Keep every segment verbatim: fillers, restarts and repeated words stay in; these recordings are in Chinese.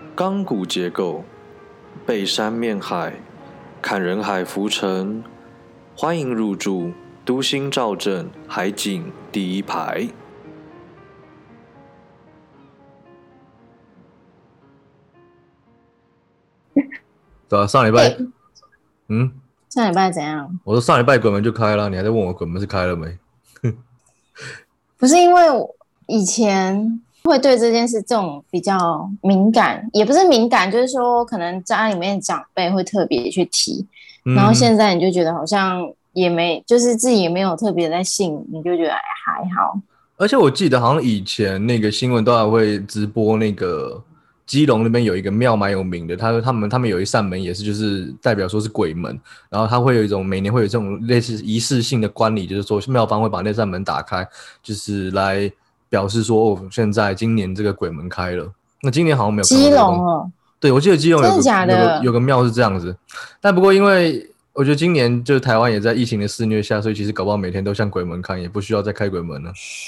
钢骨结构，背山面海，看人海浮沉。欢迎入住都心兆镇海景第一排。 对啊，上礼拜，嗯， 上礼拜怎样？ 我说上礼拜鬼门就开了，你还在问我鬼门是开了没？ 不是因为以前会对这件事这种比较敏感，也不是敏感，就是说可能家里面长辈会特别去提，嗯、然后现在你就觉得好像也没，就是自己也没有特别在信，你就觉得还好。 而且我记得好像以前那个新闻都还会直播那个。基隆那边有一个庙蛮有名的，他他们他们有一扇门也是就是代表说是鬼门，然后他会有一种每年会有这种类似仪式性的观礼，就是说庙方会把那扇门打开，就是来表示说哦，现在今年这个鬼门开了。那今年好像没有看到基隆哦， 对，我记得基隆有个真的假的有个有个庙是这样子，但不过因为我觉得今年就是台湾也在疫情的肆虐下，所以其实搞不好每天都像鬼门看，也不需要再开鬼门了。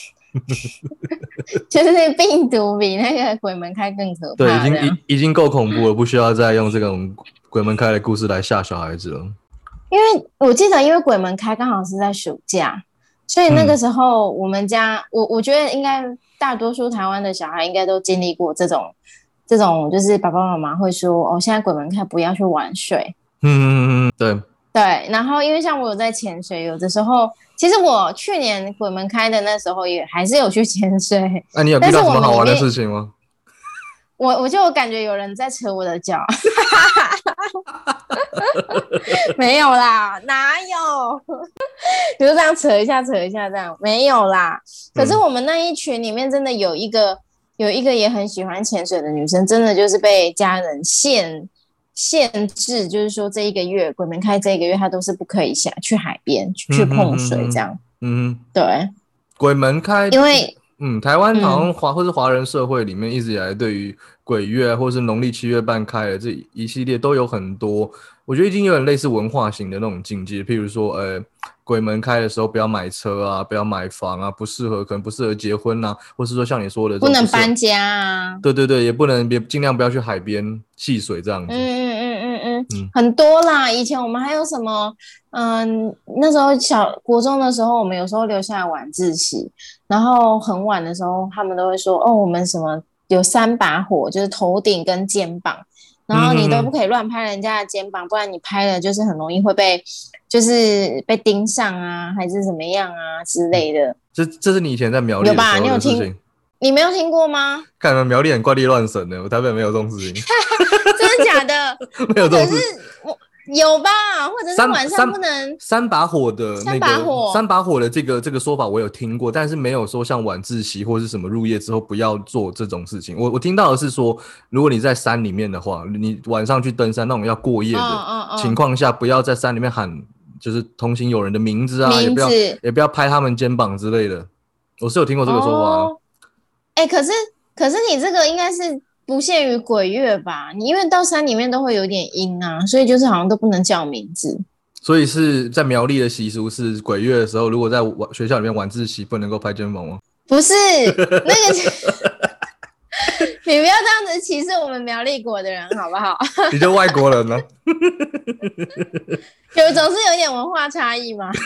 就是那病毒比那个鬼门开更可怕， 对，已经已经够恐怖了，不需要再用这种鬼门开的故事来吓小孩子了。 因为我记得，因为鬼门开刚好是在暑假，所以那个时候我们家，嗯、我我觉得应该大多数台湾的小孩应该都经历过这种这种，就是爸爸妈妈会说哦，现在鬼门开不要去玩水。 嗯嗯嗯，对对。然后因为像我有在潜水，有的时候。其实我去年鬼门开的那时候也还是有去潜水。 那、啊、你有遇到什么好玩的事情吗？ 我我就感觉有人在扯我的脚。没有啦，哪有？就是这样扯一下扯一下这样，没有啦。可是我们那一群里面真的有一个有一个也很喜欢潜水的女生，真的就是被家人限限制，就是说这一个月鬼门开这一个月她都是不可以下去海边去碰水这样。 嗯哼， 对， 鬼门开， 因为嗯，台湾好像华、嗯、或是华人社会里面一直以来对于鬼月或是农历七月半开的这一系列都有很多，我觉得已经有点类似文化型的那种境界，譬如说，呃，鬼门开的时候不要买车啊，不要买房啊，不适合，可能不适合结婚啊，或是说像你说的， 不能搬家啊， 对对对，也不能别尽量不要去海边戏水这样子。 嗯嗯嗯嗯嗯，嗯很多啦。以前我们还有什么，嗯，那时候小国中的时候，我们有时候留下来晚自习，然后很晚的时候，他们都会说，哦，我们什么有三把火，就是头顶跟肩膀。然后你都不可以乱拍人家的肩膀，不然你拍了就是很容易会被，就是被盯上啊，还是怎么样啊之类的。 这这是你以前在苗栗的时候的事情， 有吧？你有听？你没有听过吗？ 看来苗栗很怪力乱神的，我台北没有这种事情。 真的假的？ 没有这种事。 可是我有吧？或者是晚上不能三, 三把火的那个三把火三把火的这个这个说法我有听过，但是没有说像晚自习或是什么入夜之后不要做这种事情。我我听到的是说，如果你在山里面的话，你晚上去登山那种要过夜的情况下，不要在山里面喊就是同行友人的名字啊， 名字也不要也不要拍他们肩膀之类的。我是有听过这个说法、啊。 哎、哦欸，可是可是你这个应该是。不限于鬼月吧，你因为到山里面都会有点阴啊，所以就是好像都不能叫名字。 所以是在苗栗的习俗是鬼月的时候，如果在学校里面晚自习不能够拍肩膀吗？ 不是，那个你不要这样子歧视我们苗栗国的人好不好？ 你就外国人呢、啊？ 有总是有点文化差异嘛。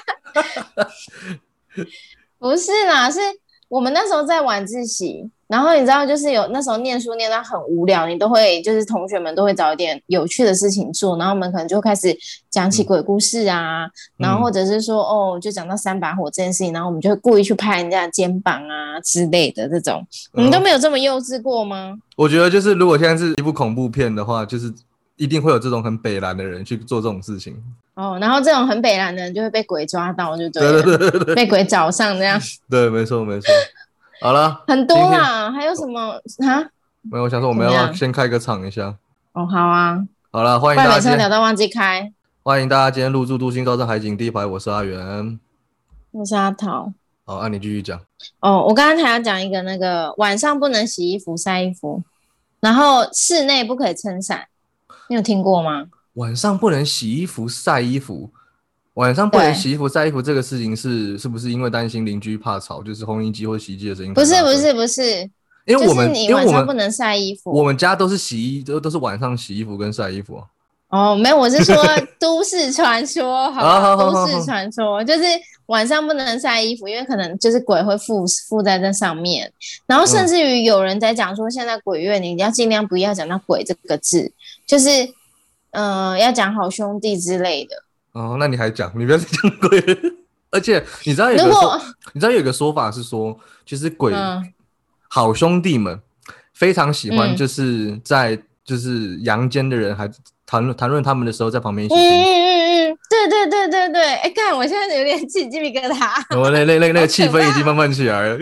不是啦，是我们那时候在晚自习。然后你知道，就是有那时候念书念到很无聊，你都会就是同学们都会找一点有趣的事情做，然后我们可能就开始讲起鬼故事啊，嗯、然后或者是说哦，就讲到三把火这件事情，然后我们就会故意去拍人家的肩膀啊之类的这种，你们都没有这么幼稚过吗？ 我觉得就是如果现在是一部恐怖片的话，就是一定会有这种很北蓝的人去做这种事情。 哦，然后这种很北蓝的人就会被鬼抓到，就对了， 对对对对， 被鬼找上这样。 对，没错没错。好了， 很多啦，还有什么啊？ 没有，我想说我们要不要先开个场一下？ 哦，好啊。 好了，欢迎大家今天。 聊到忘记开。 欢迎大家今天入住都心高镇海景第一排，我是阿元， 我是阿桃。 好，按、啊、你继续讲。 哦，我刚刚还要讲一个那个晚上不能洗衣服、晒衣服，然后室内不可以撑伞，你有听过吗？ 晚上不能洗衣服、晒衣服。晚上不能洗衣服晒衣服这个事情是是不是因为担心邻居怕吵，就是烘衣机或洗衣机的声音？ 不是不是不是， 因为我们、 就是你晚上不能晒衣服。 我们家都是洗衣，都都是晚上洗衣服跟晒衣服、啊。 哦，没有，我是说都市传说，好吧？都市传说就是晚上不能晒衣服，因为可能就是鬼会附附在这上面。然后甚至于有人在讲说，现在鬼月你要尽量不要讲到鬼这个字，就是呃要讲好兄弟之类的。 哦，那你还讲，你不要再讲鬼了。而且你知道有个说，你知道有个说法是说，就是鬼、嗯、好兄弟们非常喜欢，就是在、嗯、就是阳间的人还谈论谈论他们的时候，在旁边一起听。 嗯嗯嗯嗯，对对对对对，哎，看我现在有点起鸡皮疙瘩。 我那那那那个气氛已经慢慢起来了。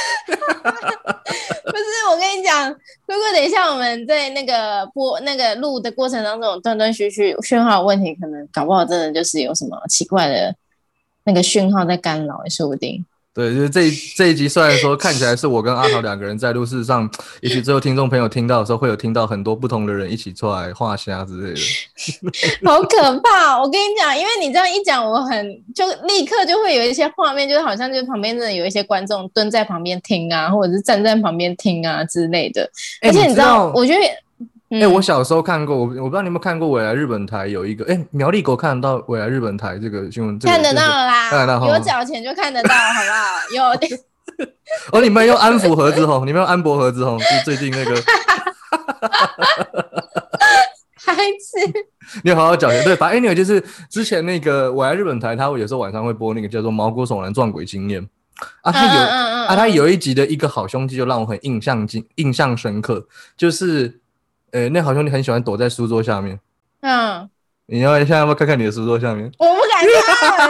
不是，我跟你讲，如果等一下我们在那个播那个录的过程当中有断断续续讯号问题，可能搞不好真的就是有什么奇怪的那个讯号在干扰，也说不定。 对，就是这一这一集虽然说看起来是我跟阿桃两个人在录，事实上也许之后听众朋友听到的时候会有听到很多不同的人一起出来画虾之类的。 好可怕！我跟你讲，因为你这样一讲，我很就立刻就会有一些画面，就是好像就是旁边真的有一些观众蹲在旁边听啊，或者是站在旁边听啊之类的。而且你知道，我觉得。 哎、嗯欸，我小时候看过，我我不知道你有没有看过，未来日本台有一个，哎、欸，苗栗狗看得到未来日本台这个新闻、這個， 看得到了啦， 看得到， 有缴钱就看得到，好不好？有。 哦，你们用安福盒子吼，你们用安博盒子吼，就是最近那个。 孩子， 你有好好缴钱，对，反正 anyway 就是之前那个未来日本台，他有时候晚上会播那个叫做《毛骨悚然撞鬼经验》啊，他有、嗯嗯嗯、啊，他有一集的一个好兄弟就让我很印象印象深刻，就是。呃，那好兄弟很喜欢躲在书桌下面。嗯，你要现在要不要看看你的书桌下面？ 我不敢看，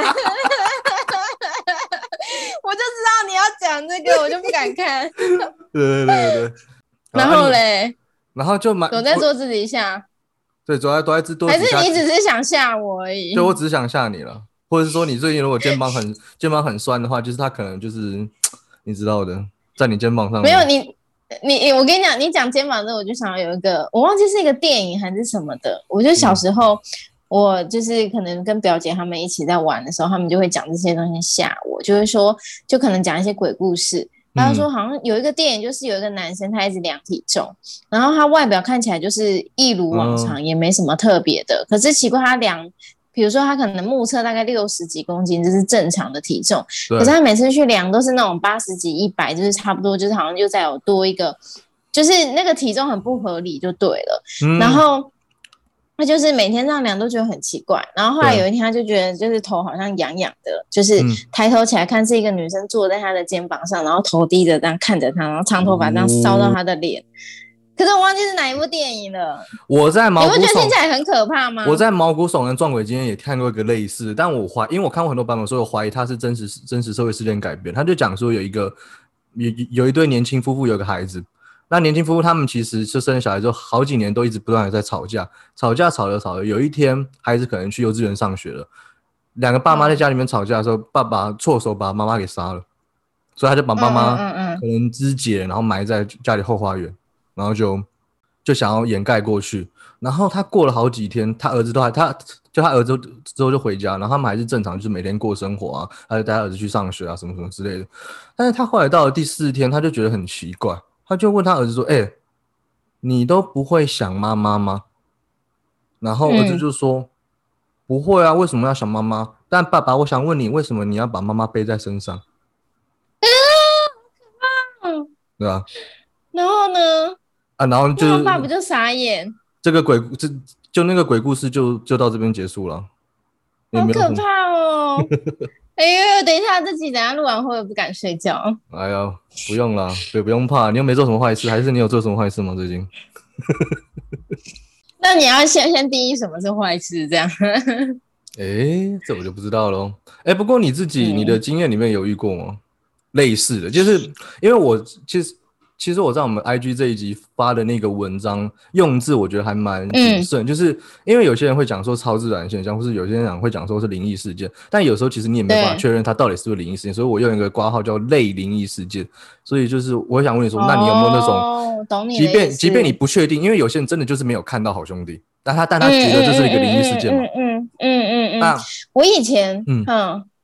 我就知道你要讲这个，我就不敢看。 对对对对。 然后嘞， 然后就买躲在桌子底下。 对，躲在躲在桌子底下。 还是你只是想吓我而已？ 对，我只是想吓你了，或者是说你最近如果肩膀很肩膀很酸的话，就是他可能就是你知道的，在你肩膀上面。 没有你。你我跟你讲，你讲肩膀的，我就想要有一个，我忘记是一个电影还是什么的。我就小时候，嗯、我就是可能跟表姐他们一起在玩的时候，他们就会讲这些东西吓我，就会说，就可能讲一些鬼故事。他就说，好像有一个电影，就是有一个男生他一直量体重，然后他外表看起来就是一如往常，嗯、也没什么特别的，可是奇怪他量。比如说他可能目测大概六十几公斤，这是正常的体重，可是他每次去量都是那种八十几、一百，就是差不多，就是好像就再有多一个，就是那个体重很不合理就对了。嗯、然后他就是每天这样量都觉得很奇怪，然后后来有一天他就觉得就是头好像痒痒的，就是抬头起来看是一个女生坐在他的肩膀上，然后头低着这样看着他，然后长头发这样烧到他的脸。嗯可是我忘记是哪一部电影了。 我在毛骨悚， 你不觉得听起来很可怕吗？ 我在毛骨悚然撞鬼经验也看过一个类似，但我怀，因为我看过很多版本，所以我怀疑它是真实真实社会事件改编。他就讲说有一个有有一对年轻夫妇有个孩子，那年轻夫妇他们其实就生小孩之后好几年都一直不断的在吵架，吵架吵着吵着，有一天孩子可能去幼稚园上学了，两个爸妈在家里面吵架的时候，嗯、爸爸错手把妈妈给杀了，所以他就把妈妈可能肢解，然后埋在家里后花园。然后就就想要掩盖过去，然后他过了好几天，他儿子都还他就他儿子之后就回家，然后他们还是正常，就是每天过生活啊，他就带他儿子去上学啊，什么什么之类的。但是他后来到了第四天，他就觉得很奇怪，他就问他儿子说：“哎、欸，你都不会想妈妈吗？”然后儿子就说：“嗯、不会啊，为什么要想妈妈？但爸爸，我想问你，为什么你要把妈妈背在身上？” 啊，好可怕！ 对吧？ 然后呢？ 啊，然后就他爸不就傻眼？ 这个鬼，这就那个鬼故事就就到这边结束了。 好可怕哦！哎呦，等一下，这集等一下录完会不会不敢睡觉？ 哎呀，不用啦，对，不用怕，你又没做什么坏事，还是你有做什么坏事吗？最近？ 那你要先先定义什么是坏事，这样？ 哎，这我就不知道咯。哎，不过你自己、嗯、你的经验里面有遇过吗？类似的，就是因为我其实。其实我在我们 I G 这一集发的那个文章用字，我觉得还蛮谨慎、嗯，就是因为有些人会讲说超自然现象，或是有些人会讲说是灵异事件，但有时候其实你也没办法确认它到底是不是灵异事件，所以我用一个括号叫类灵异事件。所以就是我想问你说，哦、那你有没有那种， 懂你即便即便你不确定，因为有些人真的就是没有看到好兄弟，但他但他觉得这是一个灵异事件嘛？ 嗯嗯嗯嗯嗯。那我以前嗯。嗯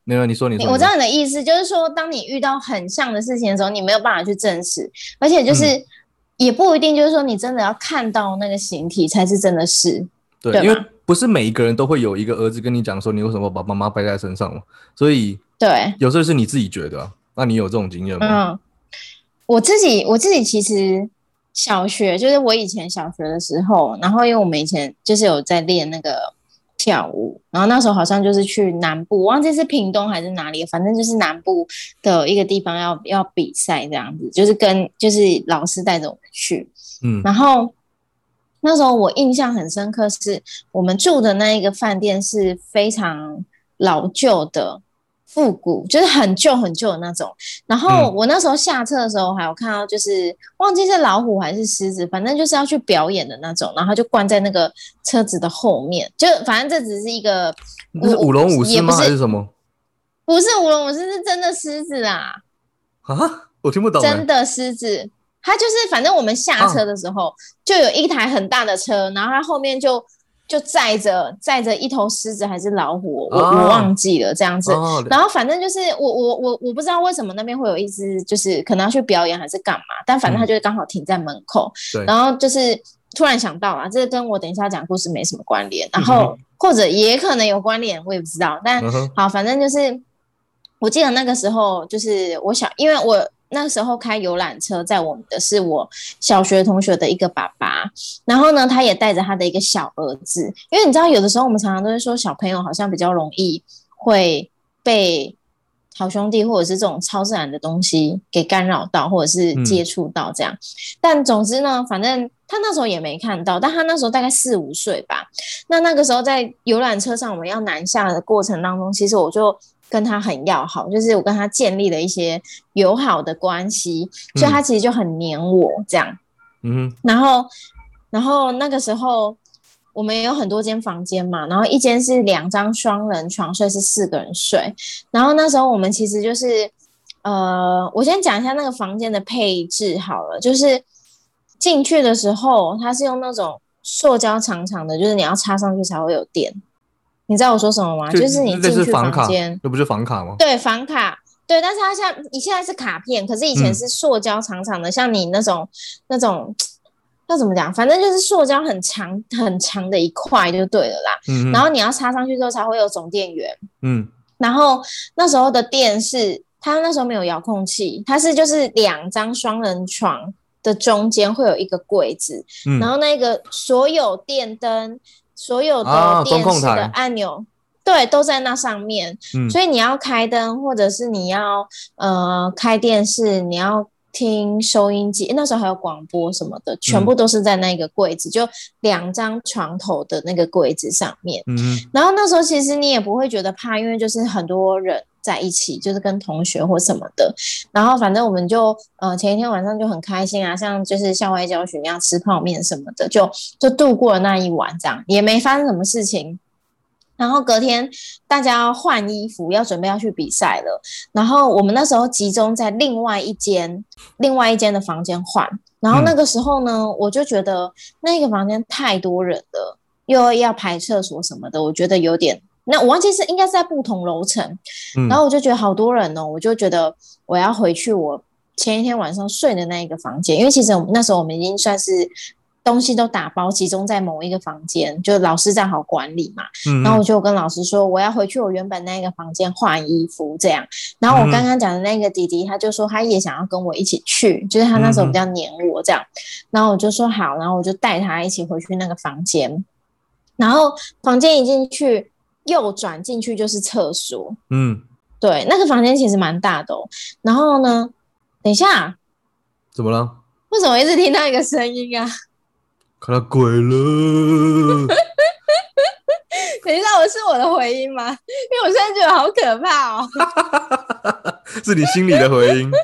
没有，你说你说， 我知道你的意思，就是说，当你遇到很像的事情的时候，你没有办法去证实，而且就是、嗯、也不一定就是说你真的要看到那个形体才是真的是， 对， 对， 因为不是每一个人都会有一个儿子跟你讲说你为什么把妈妈背在身上嘛，所以对， 有时候是你自己觉得、啊，那你有这种经验吗？ 嗯，我自己我自己其实小学就是我以前小学的时候，然后因为我们以前就是有在练那个。跳舞，然后那时候好像就是去南部，我忘记是屏东还是哪里，反正就是南部的一个地方要要比赛这样子，就是跟就是老师带着我们去，嗯，然后那时候我印象很深刻，是我们住的那一个饭店是非常老旧的。复古就是很旧很旧的那种，然后我那时候下车的时候还有看到，就是忘记是老虎还是狮子，反正就是要去表演的那种，然后就关在那个车子的后面，就反正这只是一个， 那是舞龙舞狮吗？还是什么？ 不是舞龙舞狮，是真的狮子啦！ 啊，我听不懂。 真的狮子，它就是反正我们下车的时候、啊、就有一台很大的车，然后它后面就。就载着载着一头狮子还是老虎，我、哦、我忘记了这样子。哦、然后反正就是我我我我不知道为什么那边会有一只，就是可能要去表演还是干嘛，但反正他就是刚好停在门口。嗯、然后就是突然想到了，这跟我等一下讲故事没什么关联，然后、嗯、或者也可能有关联，我也不知道。但、嗯、好，反正就是我记得那个时候就是我小，因为我。那时候开游览车载我们的是我小学同学的一个爸爸，然后呢，他也带着他的一个小儿子，因为你知道，有的时候我们常常都会说小朋友好像比较容易会被好兄弟或者是这种超自然的东西给干扰到，或者是接触到这样。嗯、但总之呢，反正他那时候也没看到，但他那时候大概四五岁吧。那那个时候在游览车上我们要南下的过程当中，其实我就。跟他很要好，就是我跟他建立了一些友好的关系，嗯、所以他其实就很黏我这样。嗯，然后，然后那个时候我们有很多间房间嘛，然后一间是两张双人床，所以是四个人睡。然后那时候我们其实就是，呃，我先讲一下那个房间的配置好了，就是进去的时候它是用那种塑胶长长的，就是你要插上去才会有电。你知道我说什么吗？就, 就是你进去房间， 那不是房卡吗？ 对，房卡，对，但是它现在你现在是卡片，可是以前是塑胶长长的，嗯、像你那种那种要怎么讲？反正就是塑胶很长很长的一块就对了啦。嗯，然后你要插上去之后才会有总电源。嗯，然后那时候的电视，它那时候没有遥控器，它是就是两张双人床的中间会有一个柜子，嗯、然后那个所有电灯。所有的电视的按钮，啊、对，都在那上面，嗯、所以你要开灯，或者是你要呃开电视，你要听收音机，那时候还有广播什么的，全部都是在那个柜子，嗯、就两张床头的那个柜子上面。嗯，然后那时候其实你也不会觉得怕，因为就是很多人在一起，就是跟同学或什么的。然后反正我们就呃前一天晚上就很开心啊，像就是校外教学一样吃泡面什么的，就就度过了那一晚，这样也没发生什么事情。然后隔天大家要换衣服，要准备要去比赛了。然后我们那时候集中在另外一间另外一间的房间换。然后那个时候呢，嗯、我就觉得那个房间太多人了，又要排厕所什么的，我觉得有点。那我忘记是应该是在不同楼层，嗯、然后我就觉得好多人哦，我就觉得我要回去我前一天晚上睡的那一个房间，因为其实我们那时候我们已经算是。东西都打包集中在某一个房间，就老师站好管理嘛。嗯、然后我就跟老师说，我要回去我原本那个房间换衣服这样。然后我刚刚讲的那个弟弟，他就说他也想要跟我一起去，就是他那时候比较黏我这样。然后我就说好，然后我就带他一起回去那个房间。然后房间一进去，右转进去就是厕所。嗯，对，那个房间其实蛮大的哦。然后呢，等一下， 怎么了？ 为什么一直听到一个声音啊？ 看到鬼了！ 等一下，我是我的回音吗？因为我现在觉得好可怕哦。 是你心里的回音。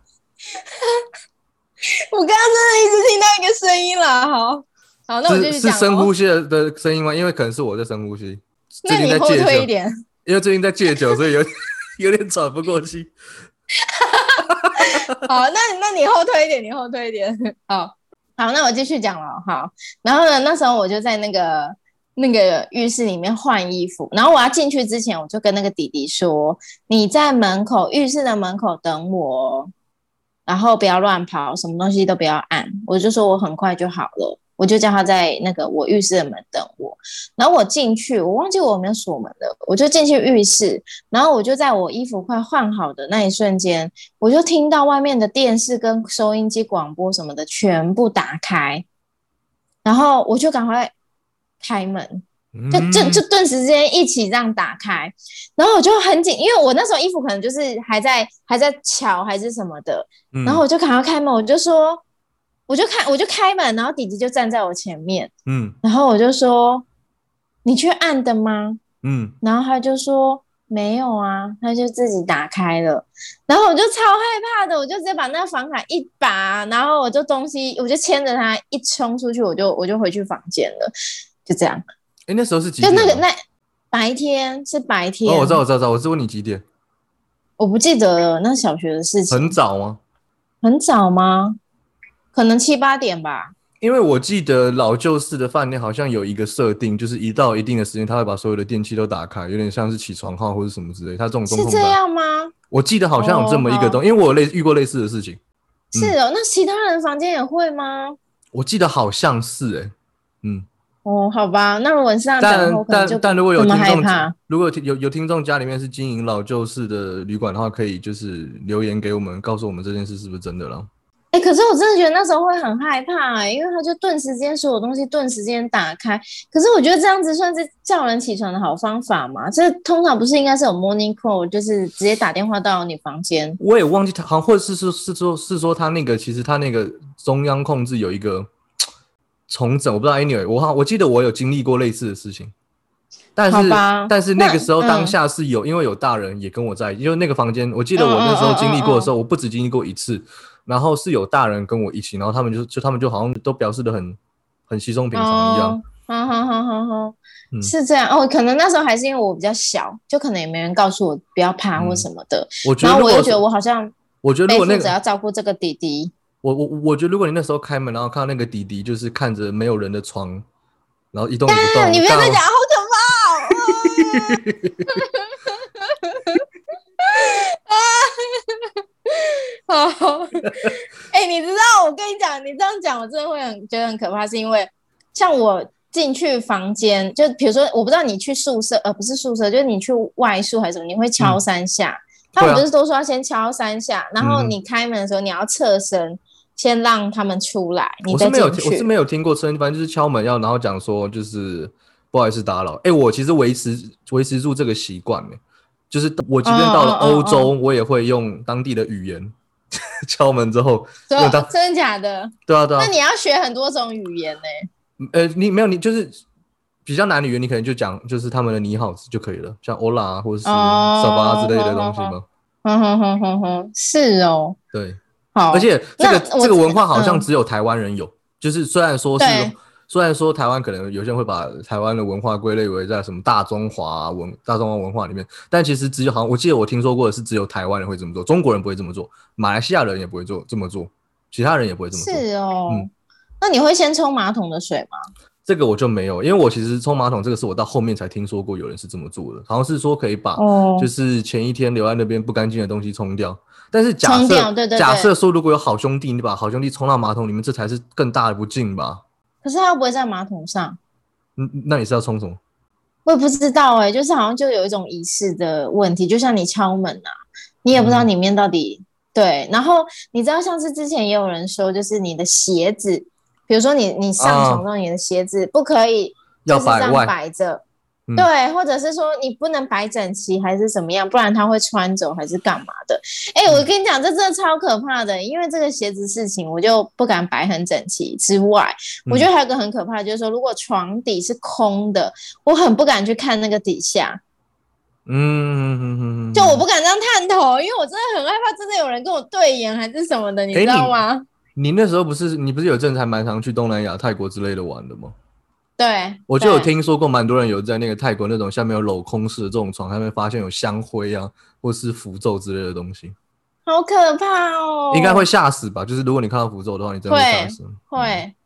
我刚刚真的一直听到一个声音了，好，好，那我就去讲。 是深呼吸的声音吗？因为可能是我在深呼吸。 那你后退一点。 因为最近在戒酒，所以有有点喘不过气。 好，那那你后退一点，你后退一点。好。好，那我继续讲了。好，然后呢，那时候我就在那个那个浴室里面换衣服，然后我要进去之前，我就跟那个弟弟说：“你在门口浴室的门口等我，然后不要乱跑，什么东西都不要按。”我就说我很快就好了，我就叫他在那个我浴室的门等我。然后我进去，我忘记我有没有锁门了，我就进去浴室，然后我就在我衣服快换好的那一瞬间，我就听到外面的电视跟收音机广播什么的全部打开，然后我就赶快开门，就就就顿时之间一起这样打开，然后我就很紧，因为我那时候衣服可能就是还在还在瞧还是什么的，然后我就赶快开门，我就说，我就开我就开门，然后弟弟就站在我前面，嗯，然后我就说，你去按的吗？嗯，然后他就说没有啊，他就自己打开了，然后我就超害怕的，我就直接把那个房卡一拔，然后我就东西我就牵着他一冲出去，我就我就回去房间了。就这样， 哎、欸，那时候是几点、啊？ 就那个那白天是白天哦，我知道，我知道，我是问你几点？ 我不记得了，那小学的事情。 很早吗？ 很早吗？可能七八点吧。 因为我记得老旧式的饭店好像有一个设定，就是一到一定的时间，他会把所有的电器都打开，有点像是起床号或者什么之类。他这种中控是这样吗？ 我记得好像有这么一个东西、哦，因为我有类遇过类似的事情。 是哦、嗯，那其他人房间也会吗？ 我记得好像是哎、欸，嗯。 哦，好吧，那如果是这样等候， 但但但如果有听众，如果有, 有有听众家里面是经营老旧式的旅馆的话，可以就是留言给我们，告诉我们这件事是不是真的了。 哎、欸，可是我真的觉得那时候会很害怕、欸，因为他就顿时间所有东西顿时间打开。可是我觉得这样子算是叫人起床的好方法嘛？这通常不是应该是有 morning call， 就是直接打电话到你房间。 我也忘记他，好像或者是说是说是说他那个其实他那个中央控制有一个重整，我不知道 anyway， 我我记得我有经历过类似的事情。但是但是那个时候当下是有、嗯、因为有大人也跟我在一起，因为那个房间我记得我那时候经历过的时候、嗯嗯嗯嗯、我不止经历过一次，然后是有大人跟我一起，然后他们就就他们就好像都表示的很很稀松平常一样。 好好好好好，是这样哦。可能那时候还是因为我比较小，就可能也没人告诉我不要怕或什么的。嗯、 我觉得然后我又觉得我好像我觉得如果那个背负着要照顾这个弟弟。 我我我觉得如果你那时候开门，然后看到那个弟弟就是看着没有人的床，然后一动也不动， 你不要再讲，好可怕哦！好，哎、欸，你知道我跟你讲，你这样讲我真的会很觉得很可怕，是因为像我进去房间，就比如说我不知道你去宿舍，呃，不是宿舍，就是你去外宿还是什么，你会敲三下，嗯、他们不是都说要先敲三下，然后你开门的时候你要侧身。先让他们出来，你再进去。 我是没有，我是没有听过声，反正就是敲门要，然后讲说就是不好意思打扰。哎、欸，我其实维持维持住这个习惯呢，就是我即便到了欧洲，哦哦哦哦我也会用当地的语言敲门之后。 真的假的？ 对啊对啊。 那你要学很多种语言呢？ 呃，你没有，你就是比较难的语言，你可能就讲就是他们的你好就可以了，像 Hola 或者是 Sava 之类的东西吗？ 哼哼哼哼哼，是哦。 对。 好， 而且这个这个文化好像只有台湾人有、嗯，就是虽然说是虽然说台湾可能有些人会把台湾的文化归类为在什么大中华文大中华文化里面，但其实只有好像我记得我听说过的是只有台湾人会这么做，中国人不会这么做，马来西亚人也不会做这么做，其他人也不会这么做。 是哦，嗯，那你会先冲马桶的水吗？ 这个我就没有，因为我其实冲马桶这个是我到后面才听说过有人是这么做的，好像是说可以把就是前一天留在那边不干净的东西冲掉。但是假设对对对假设说如果有好兄弟，你把好兄弟冲到马桶里面，这才是更大的不敬吧？ 可是他又不会在马桶上。 嗯，那你是要冲什么？ 我也不知道哎、欸，就是好像就有一种仪式的问题，就像你敲门啊，你也不知道里面到底、嗯、对。然后你知道，像是之前也有人说，就是你的鞋子，比如说你你上床之后，你的鞋子不可以就是这样摆着。 嗯、 对，或者是说你不能摆整齐还是怎么样，不然他会穿走还是干嘛的。哎、欸，我跟你讲，这真的超可怕的，因为这个鞋子事情我就不敢摆很整齐之外，我觉得还有一个很可怕的就是说，如果床底是空的，我很不敢去看那个底下。 嗯， 就我不敢这样探头，因为我真的很害怕真的有人跟我对眼还是什么的，你知道吗？ 欸、你, 你那时候不是你不是有阵子还蛮常去东南亚泰国之类的玩的吗？ 对， 我就有听说过蛮多人有在那个泰国那种下面有镂空式的这种床上面发现有香灰啊或是符咒之类的东西， 好可怕哦， 应该会吓死吧，就是如果你看到符咒的话你真的会吓死。 会、嗯、可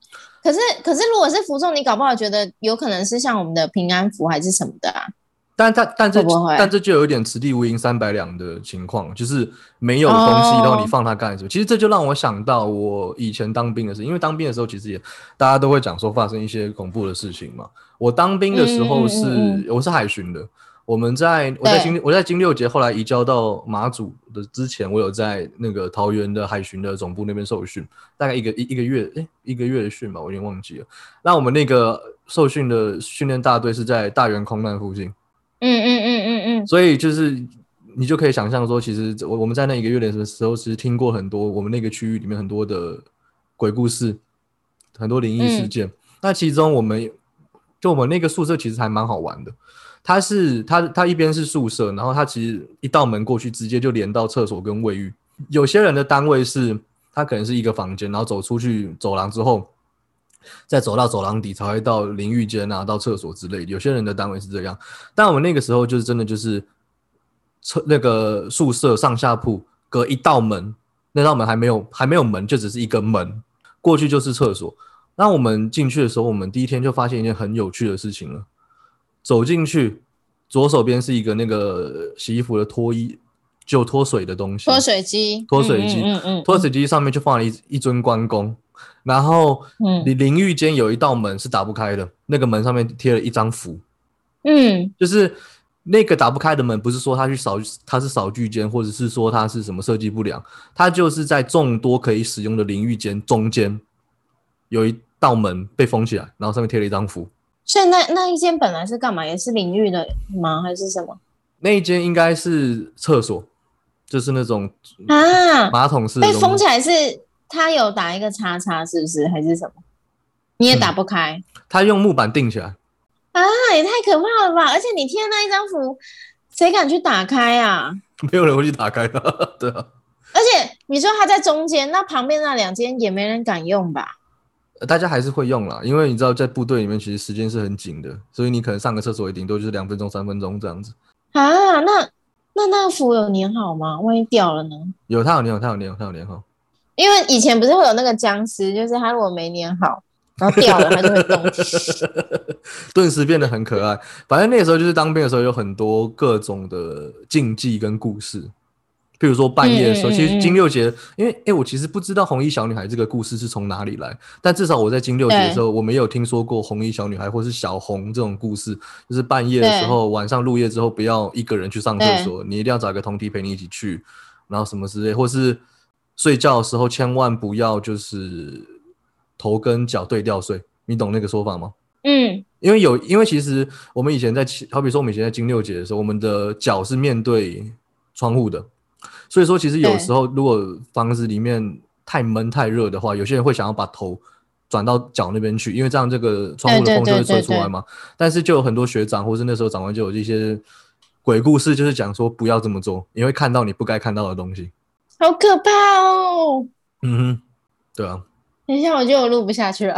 可是可是如果是符咒，你搞不好觉得有可能是像我们的平安符还是什么的啊？ 但但但这会不会但这就有一点此地无银三百两的情况，就是没有东西，然后你放它干什么？其实这就让我想到我以前当兵的事，因为当兵的时候其实也大家都会讲说发生一些恐怖的事情嘛。我当兵的时候是、嗯嗯嗯、我是海巡的，我们在我在金我在金六节后来移交到马祖的之前，我有在那个桃园的海巡的总部那边受训，大概一个一一个月诶一个月的训吧，我有点忘记了。那我们那个受训的训练大队是在大园空难附近。 嗯嗯嗯嗯嗯， 所以就是你就可以想象说，其实我我们在那一个月的时候，其实听过很多我们那个区域里面很多的鬼故事，很多灵异事件。嗯、那其中我们就我们那个宿舍其实还蛮好玩的，它是它它一边是宿舍，然后它其实一道门过去，直接就连到厕所跟卫浴。有些人的单位是它可能是一个房间，然后走出去走廊之后。再走到走廊底才会到淋浴间啊，到厕所之类的。有些人的单位是这样，但我们那个时候就是真的就是那个宿舍上下铺隔一道门，那道门还没有还没有门，就只是一个门，过去就是厕所。那我们进去的时候，我们第一天就发现一件很有趣的事情了。走进去，左手边是一个那个洗衣服的脱衣就脱水的东西， 脱水机， 脱水机，嗯嗯嗯嗯脱水机上面就放了一一尊关公。然后淋浴间有一道门是打不开的，那个门上面贴了一张符。嗯，就是那个打不开的门，不是说他去扫，他是扫具间，或者是说他是什么设计不良，他就是在众多可以使用的淋浴间中间有一道门被封起来，然后上面贴了一张符。 所以那那一间本来是干嘛？也是淋浴的吗？还是什么？ 那一间应该是厕所，就是那种啊马桶式的被封起来是。他有打一个叉叉是不是还是什么？你也打不开、嗯、 他用木板钉起来啊，也太可怕了吧！而且你贴的那一张符谁敢去打开啊？ 没有人会去打开的对啊。 而且你说他在中间，那旁边那两间也没人敢用吧？ 大家还是会用啦，因为你知道在部队里面其实时间是很紧的，所以你可能上个厕所也顶多就是两分钟三分钟这样子啊。那那那个符有粘好吗？万一掉了呢？ 有，他有粘好，他有粘好，他有粘好。 因为以前不是会有那个僵尸，就是他如果没粘好，然后掉了，他就会动， 顿时变得很可爱。反正那个时候就是当兵的时候，有很多各种的禁忌跟故事。譬如说半夜的时候，嗯嗯嗯嗯其实金六节，因为哎，我其实不知道红衣小女孩这个故事是从哪里来，但至少我在金六节的时候，我们也有听说过红衣小女孩或是小红这种故事，就是半夜的时候，晚上入夜之后，不要一个人去上厕所，你一定要找个同梯陪你一起去，然后什么之类，或是。睡觉的时候千万不要就是头跟脚对调睡，你懂那个说法吗？嗯，因为有，因为其实我们以前在，好比说我们以前在金六节的时候，我们的脚是面对窗户的，所以说其实有时候如果房子里面太闷太热的话，有些人会想要把头转到脚那边去，因为这样这个窗户的风就会吹出来嘛。但是就有很多学长或是那时候长官就有一些鬼故事，就是讲说不要这么做，你会看到你不该看到的东西。 好可怕哦！ 嗯哼，对啊。 等一下，我觉得我录不下去了。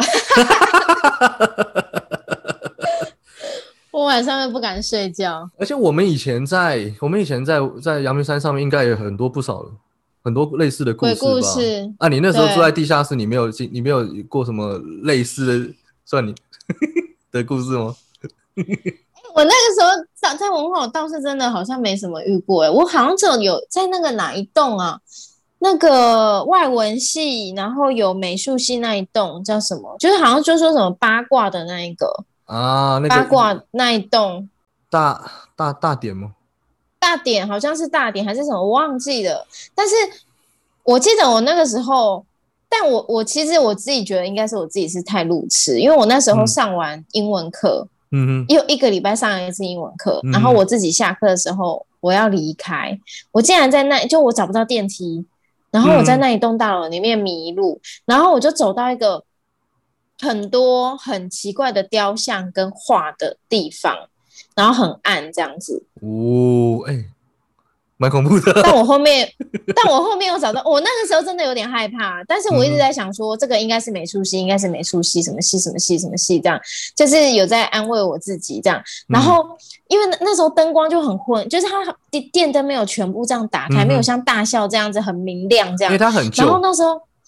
我晚上又不敢睡觉。 而且我们以前在，我们以前在在阳明山上面，应该有很多不少很多类似的故事吧？ 鬼故事啊，你那时候住在地下室，你没有你没有过什么类似的算你的故事吗？ 我那个时候在在文化，我倒是真的好像没什么遇过哎，我好像只有有在那个哪一栋啊，那个外文系，然后有美术系那一栋叫什么？就是好像就说什么八卦的那一个啊，那个八卦那一栋大大大点吗？ 大点好像是大点还是什么，我忘记了。但是我记得我那个时候，但我我其实我自己觉得应该是我自己是太路痴，因为我那时候上完英文课。嗯嗯哼，有一个礼拜上一次英文课、嗯，然后我自己下课的时候我要离开，我竟然在那就我找不到电梯，然后我在那一栋大楼里面迷路、嗯，然后我就走到一个很多很奇怪的雕像跟画的地方，然后很暗这样子。 哦，哎、欸，蛮恐怖的。 但我后面，但我后面又找到，我那个时候真的有点害怕，但是我一直在想说，嗯、这个应该是美术系，应该是美术系，什么系什么系什么系这样，就是有在安慰我自己这样。然后、嗯、因为 那, 那时候灯光就很昏，就是它电灯没有全部这样打开、嗯，没有像大校这样子很明亮这样。 因为它很旧。 然后那时候，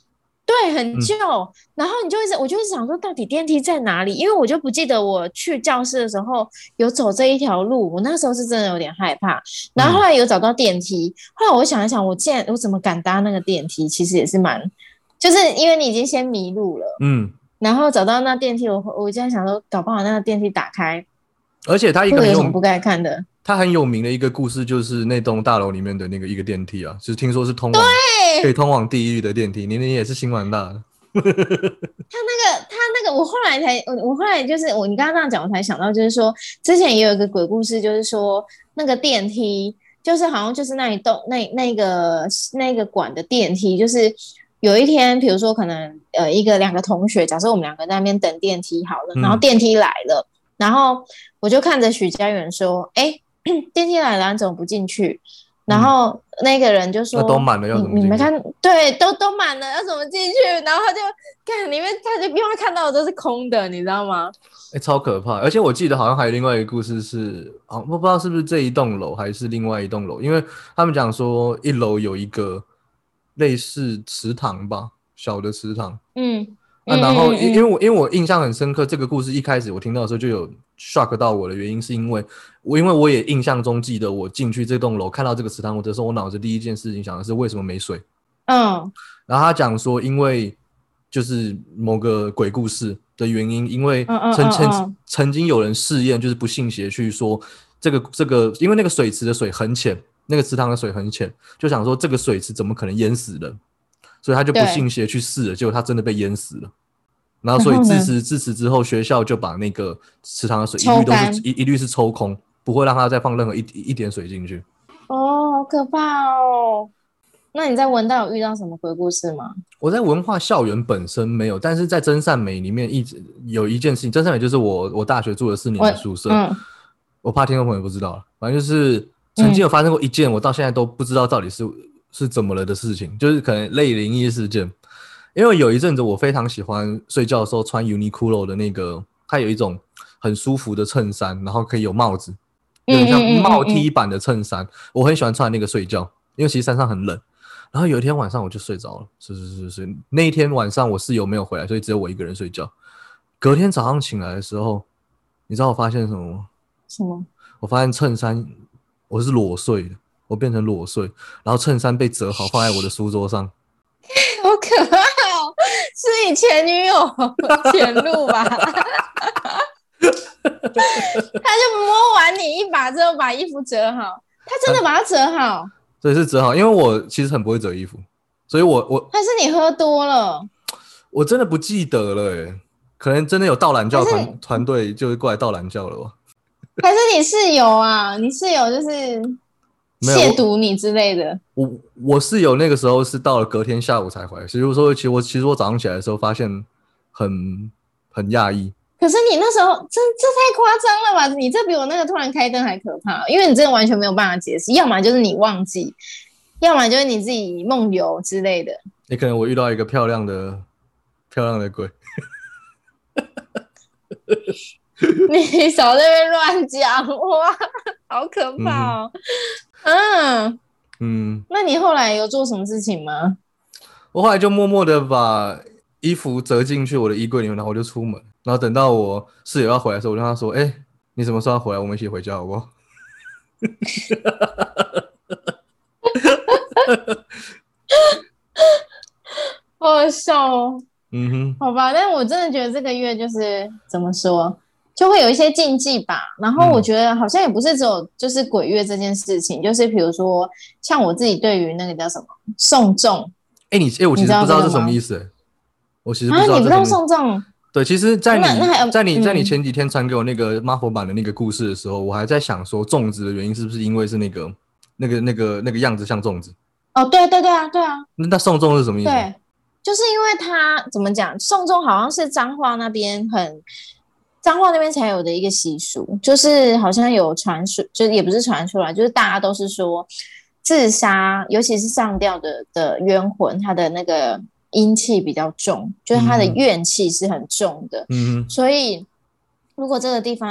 对，很旧、嗯、然后你就一直我就一直想说到底电梯在哪里，因为我就不记得我去教室的时候有走这一条路，我那时候是真的有点害怕，然后后来有找到电梯、嗯、后来我想一想我竟然我怎么敢搭那个电梯，其实也是蛮就是因为你已经先迷路了，嗯，然后找到那电梯，我我现在想说搞不好那个电梯打开， 而且它一个很有有什么不该看的， 它很有名的一个故事就是那栋大楼里面的那个一个电梯啊，就是听说是通往可以通往地狱的电梯，你你也是心蛮大的。他那个他那个我后来才我我后来就是我你刚刚这样讲我才想到，就是说之前也有一个鬼故事，就是说那个电梯就是好像就是那一栋那那个那个馆的电梯，就是有一天比如说可能呃一个两个同学，假设我们两个在那边等电梯好了，然后电梯来了、嗯、然后我就看着许家园说哎电梯来了你怎么不进去，然后那个人就说、 嗯、那都满了要怎么进去， 你, 你们看对都都满了要怎么进去，然后他就看里面他就因为他看到的都是空的你知道吗， 欸、超可怕。而且我记得好像还有另外一个故事是我不知道是不是这一栋楼还是另外一栋楼，因为他们讲说一楼有一个类似池塘吧，小的池塘，嗯啊，然后因为我因为我印象很深刻，这个故事一开始我听到的时候就有 shock 到我的原因是因为我因为我也印象中记得我进去这栋楼看到这个池塘，我的时候我脑子第一件事情想的是为什么没水，嗯，然后他讲说因为就是某个鬼故事的原因，因为曾曾曾经有人试验，就是不信邪去说这个这个，因为那个水池的水很浅，那个池塘的水很浅，就想说这个水池怎么可能淹死人，所以他就不信邪去试了，结果他真的被淹死了。然后所以自此自此之后，学校就把那个池塘的水一律都是 一, 一律是抽空，不会让他再放任何 一, 一点水进去。 哦，好可怕哦！那你在文大有遇到什么鬼故事吗？ 我在文化校园本身没有，但是在真善美里面一直有一件事情，真善美就是我我大学住了四年的宿舍，我,、嗯、我怕听众朋友不知道了，反正就是曾经有发生过一件我到现在都不知道到底是是怎么了的事情，就是可能类灵异事件。因为有一阵子我非常喜欢睡觉的时候穿 Uniqlo 的那个，它有一种很舒服的衬衫，然后可以有帽子，有点像帽 T 版的衬衫，我很喜欢穿那个睡觉，因为其实山上很冷。然后有一天晚上我就睡着了，是是是是，那一天晚上我室友没有回来，所以只有我一个人睡觉。隔天早上醒来的时候，你知道我发现什么吗？ 什么？ 我发现衬衫我是裸睡的，我变成裸睡，然后衬衫被折好放在我的书桌上。 好可怕哦！是你前女友潜入吧？他就摸完你一把之后把衣服折好，他真的把它折好。 对，是折好，因为我其实很不会折衣服，所以我我还是你喝多了， 我真的不记得了耶，可能真的有盗懒教团团队就会过来盗懒教了吧？ 还是你室友啊？你室友就是亵渎你之类的？ 我 我, 我室友那个时候是到了隔天下午才回来，所以说其实我其实我早上起来的时候发现很很讶异。 可是你那时候这这太夸张了吧？你这比我那个突然开灯还可怕，因为你真的完全没有办法解释，要么就是你忘记，要么就是你自己梦游之类的。 也可能我遇到一个漂亮的漂亮的鬼。 你少在那边乱讲话，好可怕哦！嗯 嗯, 嗯，那你后来有做什么事情吗？ 我后来就默默的把衣服折进去我的衣柜里面，然后我就出门。然后等到我室友要回来的时候，我就跟他说：“哎、欸，你什么时候要回来？我们一起回家好不好？” 好好笑哦。嗯哼，好吧，但我真的觉得这个月就是怎么说，就会有一些禁忌吧。然后我觉得好像也不是只有就是鬼月这件事情，就是比如说像我自己对于那个叫什么送粽， 哎、欸，你哎、欸，我其实不知道这什么意思、欸，我其实不知道、 啊、你不知道送粽。 对，其实在你在你在你前几天传给我那个妈佛版的那个故事的时候，我还在想说粽子的原因是不是因为是那个那个那个那个样子像粽子？ 哦，对对对啊，对啊。 那那送粽是什么意思？ 对，就是因为它怎么讲，送粽好像是彰化那边很彰化那边才有的一个习俗，就是好像有传说，就是也不是传说啦，就是大家都是说自杀，尤其是上吊的的冤魂，他的那个阴气比较重，就是他的怨气是很重的，嗯，所以如果这个地方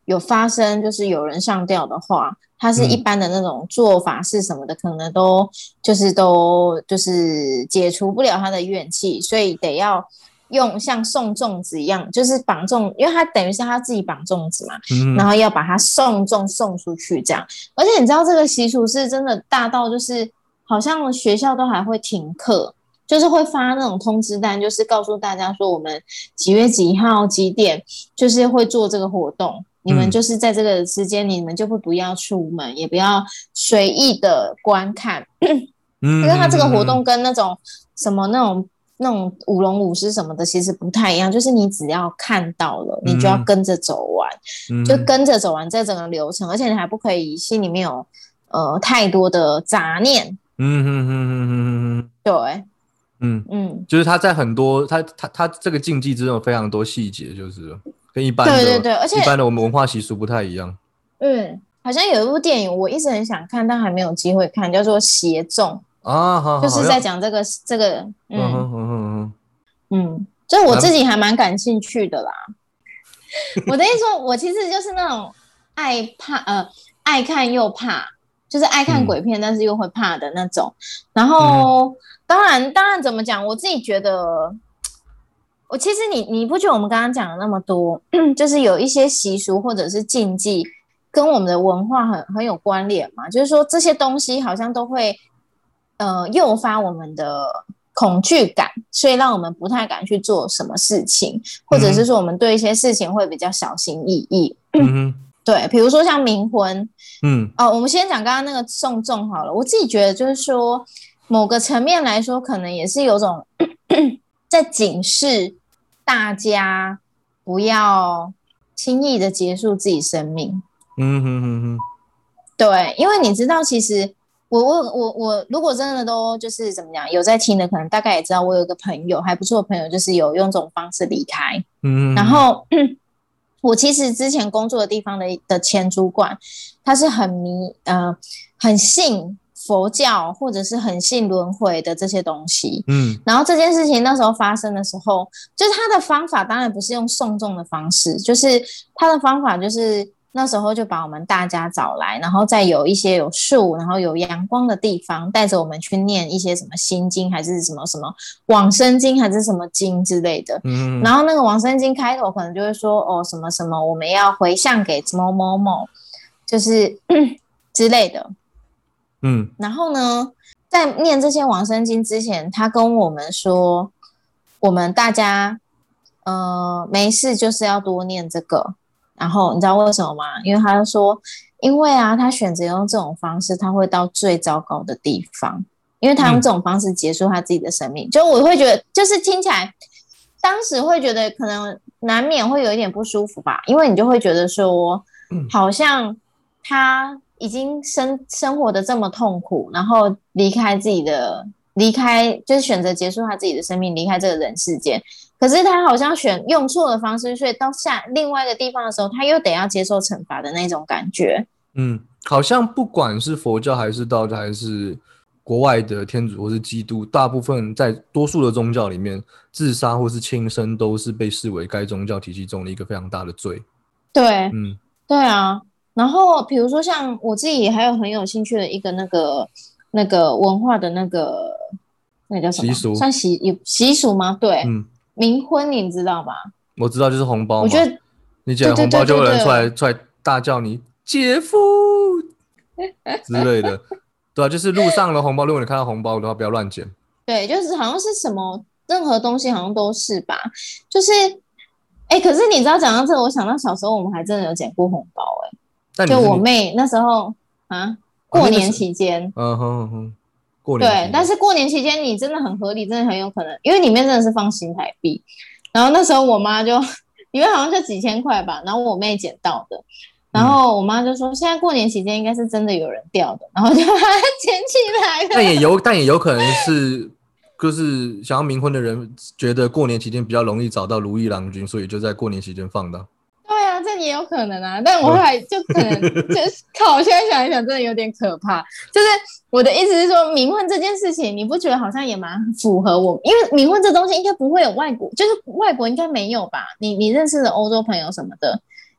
有发生就是有人上吊的话，他是一般的那种做法事什么的，嗯、可能都就是都就是解除不了他的怨气，所以得要用像送粽子一样，就是绑粽，因为他等于是他自己绑粽子嘛，嗯、然后要把它送粽送出去这样。而且你知道这个习俗是真的大到就是好像学校都还会停课。就是会发那种通知单，就是告诉大家说我们几月几号几点就是会做这个活动，你们就是在这个时间你们就会不要出门，也不要随意的观看，因为他这个活动跟那种什么那种那种舞龙舞狮什么的其实不太一样，就是你只要看到了你就要跟着走完，就跟着走完这整个流程，而且你还不可以心里面有呃太多的杂念。嗯哼哼哼哼哼，对。 嗯嗯，就是他在很多他他他这个禁忌之中有非常多细节，就是跟一般的对对对，而且一般的我们文化习俗不太一样。 嗯，好像有一部电影我一直很想看，但还没有机会看，叫做《邪粽》啊，好好就是在讲这个这个嗯嗯嗯嗯嗯，就我自己还蛮感兴趣的啦。我的意思说，我其实就是那种爱怕呃爱看又怕，就是爱看鬼片，嗯、但是又会怕的那种。然后。嗯当然，当然，怎么讲？我自己觉得，我其实你你不觉得我们刚刚讲了那么多，就是有一些习俗或者是禁忌，跟我们的文化很很有关联嘛？就是说这些东西好像都会呃诱发我们的恐惧感，所以让我们不太敢去做什么事情，或者是说我们对一些事情会比较小心翼翼。嗯对，比如说像冥婚，嗯，哦，我们先讲刚刚那个送粽好了。我自己觉得就是说。某个层面来说，可能也是有种在警示大家不要轻易的结束自己生命。嗯哼哼哼，对，因为你知道，其实我我我我如果真的都就是怎么讲，有在听的，可能大概也知道，我有一个朋友还不错的朋友，就是有用这种方式离开。嗯，然后、嗯、我其实之前工作的地方的的前主管，他是很迷呃很信。佛教或者是很信轮回的这些东西，嗯，然后这件事情那时候发生的时候，就是他的方法当然不是用送粽的方式，就是他的方法就是那时候就把我们大家找来，然后再有一些有树，然后有阳光的地方，带着我们去念一些什么心经还是什么什么往生经还是什么经之类的，嗯，然后那个往生经开头可能就会说哦什么什么我们要回向给某某某，就是之类的。嗯，然后呢，在念这些往生经之前，他跟我们说，我们大家呃没事就是要多念这个。然后你知道为什么吗？因为他就说，因为啊，他选择用这种方式，他会到最糟糕的地方，因为他用这种方式结束他自己的生命。嗯、就我会觉得，就是听起来，当时会觉得可能难免会有一点不舒服吧，因为你就会觉得说，好像他。已经生生活的这么痛苦，然后离开自己的离开，就是选择结束他自己的生命，离开这个人世间。可是他好像选用错的方式，所以到下另外一个地方的时候，他又得要接受惩罚的那种感觉。 嗯，好像不管是佛教还是道教还是国外的天主或是基督，大部分在多数的宗教里面，自杀或是轻生都是被视为该宗教体系中的一个非常大的罪。 对，嗯，对啊。然后比如说像我自己还有很有兴趣的一个那个那个文化的那个那个叫什么习俗，算习有习俗吗？对，嗯，冥婚你知道吗？ 我知道，就是红包嘛。 我觉得你捡了红包就有人出来出来大叫你姐夫之类的，对啊，就是路上的红包，如果你看到红包的话，不要乱捡。 对，就是好像是什么任何东西好像都是吧，就是，哎，可是你知道讲到这个，我想到小时候我们还真的有捡过红包、欸，哎。就我妹那时候啊，过年期间，嗯哼哼，过年对，但是过年期间你真的很合理，真的很有可能，因为里面真的是放新台币，然后那时候我妈就里面好像就几千块吧，然后我妹捡到的，然后我妈就说现在过年期间应该是真的有人掉的，然后就把它捡起来了。 但也有，但也有可能是就是想要冥婚的人觉得过年期间比较容易找到如意郎君，所以就在过年期间放的。 对啊，这也有可能啊，但我后来就可能就是靠，我现在想一想，真的有点可怕。就是我的意思是说，冥婚这件事情，你不觉得好像也蛮符合我？因为冥婚这东西应该不会有外国，就是外国应该没有吧？你你认识的欧洲朋友什么的，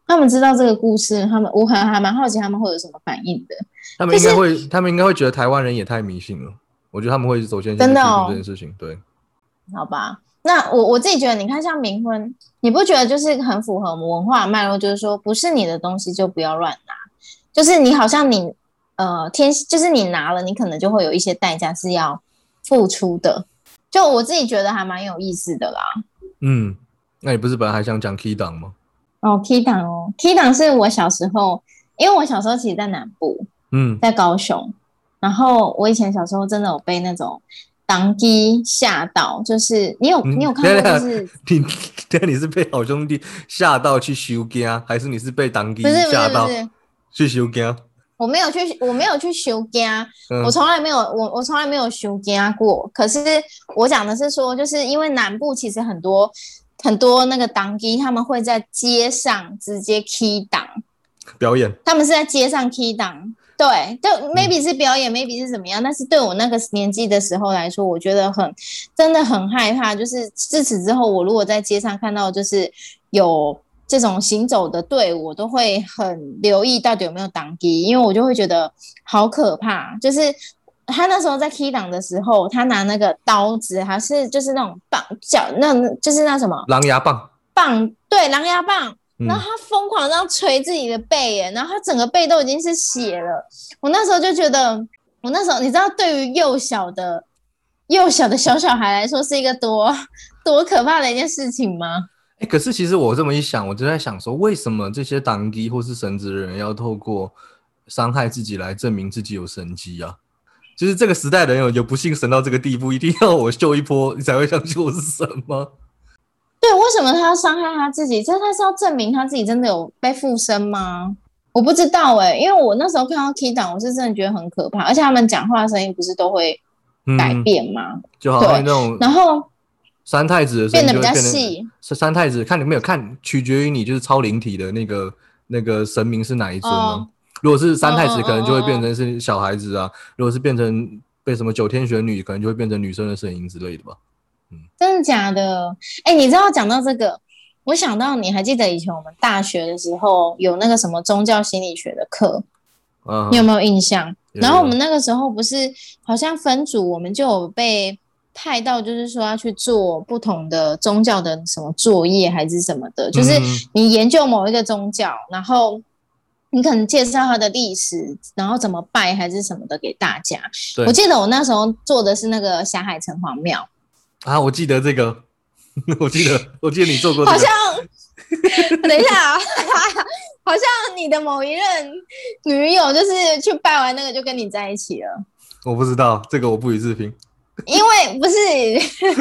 他们知道这个故事，他们我还还蛮好奇他们会有什么反应的。 他们应该会，就是、他们应该会觉得台湾人也太迷信了。我觉得他们会首先真的哦这件事情，对， 好吧。那我我自己觉得，你看像冥婚，你不觉得就是很符合我们文化的脉络？就是说，不是你的东西就不要乱拿，就是你好像你呃天，就是你拿了，你可能就会有一些代价是要付出的。就我自己觉得还蛮有意思的啦。 嗯，那你不是本来还想讲 key 档吗？ 哦 ，key 档哦 ，key 档是我小时候，因为我小时候其实在南部，嗯，在高雄，然后我以前小时候真的有被那种当机吓到，就是你有、嗯、你有看过就是你对你是被好兄弟吓到去收驚，还是你是被当机吓到去收驚？ 我没有去，我没有去收驚、嗯，我从来没有，我我从来没有收驚过。可是我讲的是说，就是因为南部其实很多很多那个当机，他们会在街上直接 key 档表演， 他们是在街上 key 档。对，就 maybe 是表演、嗯、，maybe 是怎么样，但是对我那个年纪的时候来说，我觉得很真的很害怕。就是自此之后，我如果在街上看到就是有这种行走的队伍，我都会很留意到底有没有当机，因为我就会觉得好可怕。就是他那时候在 key 档的时候，他拿那个刀子，还是就是那种棒角，那就是那什么狼牙棒棒，对，狼牙棒。然后他疯狂这样捶自己的背耶，然后他整个背都已经是血了。我那时候就觉得，我那时候你知道，对于幼小的幼小的小小孩来说，是一个多多可怕的一件事情吗？ 欸、可是其实我这么一想，我就在想说，为什么这些当机或是神职人要透过伤害自己来证明自己有神迹啊？就是这个时代的人有有不信神到这个地步，一定要我秀一波，你才会相信我是神吗？ 对，为什么他要伤害他自己？这他是要证明他自己真的有被附身吗？我不知道哎、欸，因为我那时候看到 key 档，我是真的觉得很可怕，而且他们讲话的声音不是都会改变吗？嗯、 就好像那种， 然后三太子的声音就会变得变得比较细。 三太子看你没有看，取决于你就是超灵体的那个那个神明是哪一尊呢、哦？如果是三太子，可能就会变成是小孩子啊；哦、如果是变成被什么九天玄女，可能就会变成女生的声音之类的吧。 嗯、真的假的？哎、欸，你知道讲到这个，我想到你还记得以前我们大学的时候有那个什么宗教心理学的课、啊，你有没有印象？然后我们那个时候不是好像分组，我们就有被派到，就是说要去做不同的宗教的什么作业还是什么的，就是你研究某一个宗教，然后你可能介绍它的历史，然后怎么拜还是什么的给大家。我记得我那时候做的是那个霞海城隍庙。 啊，我记得这个，我记得，我记得你做过、這個。 好像，等一下啊，好像你的某一任女友就是去拜完那个就跟你在一起了。 我不知道，这个我不予置评。 因为不是，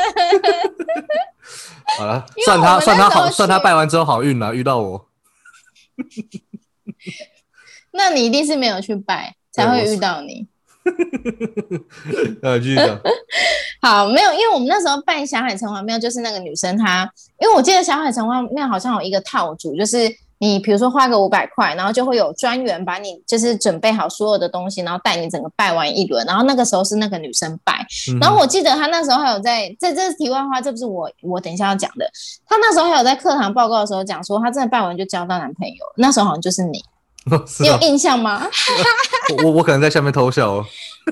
好了，算他算他好，算他拜完之后好运了，遇到我。 那你一定是没有去拜，才会遇到你。 呃，继续讲。 好，没有，因为我们那时候拜霞海城隍庙，就是那个女生她，因为我记得霞海城隍庙好像有一个套组，就是你比如说花个五百块，然后就会有专员把你就是准备好所有的东西，然后带你整个拜完一轮。然后那个时候是那个女生拜，嗯、然后我记得她那时候还有在这这是题外话，这不是我我等一下要讲的。她那时候还有在课堂报告的时候讲说，她真的拜完就交到男朋友，那时候好像就是你。 哦是哦、 你有印象吗？ 我我可能在下面偷笑哦。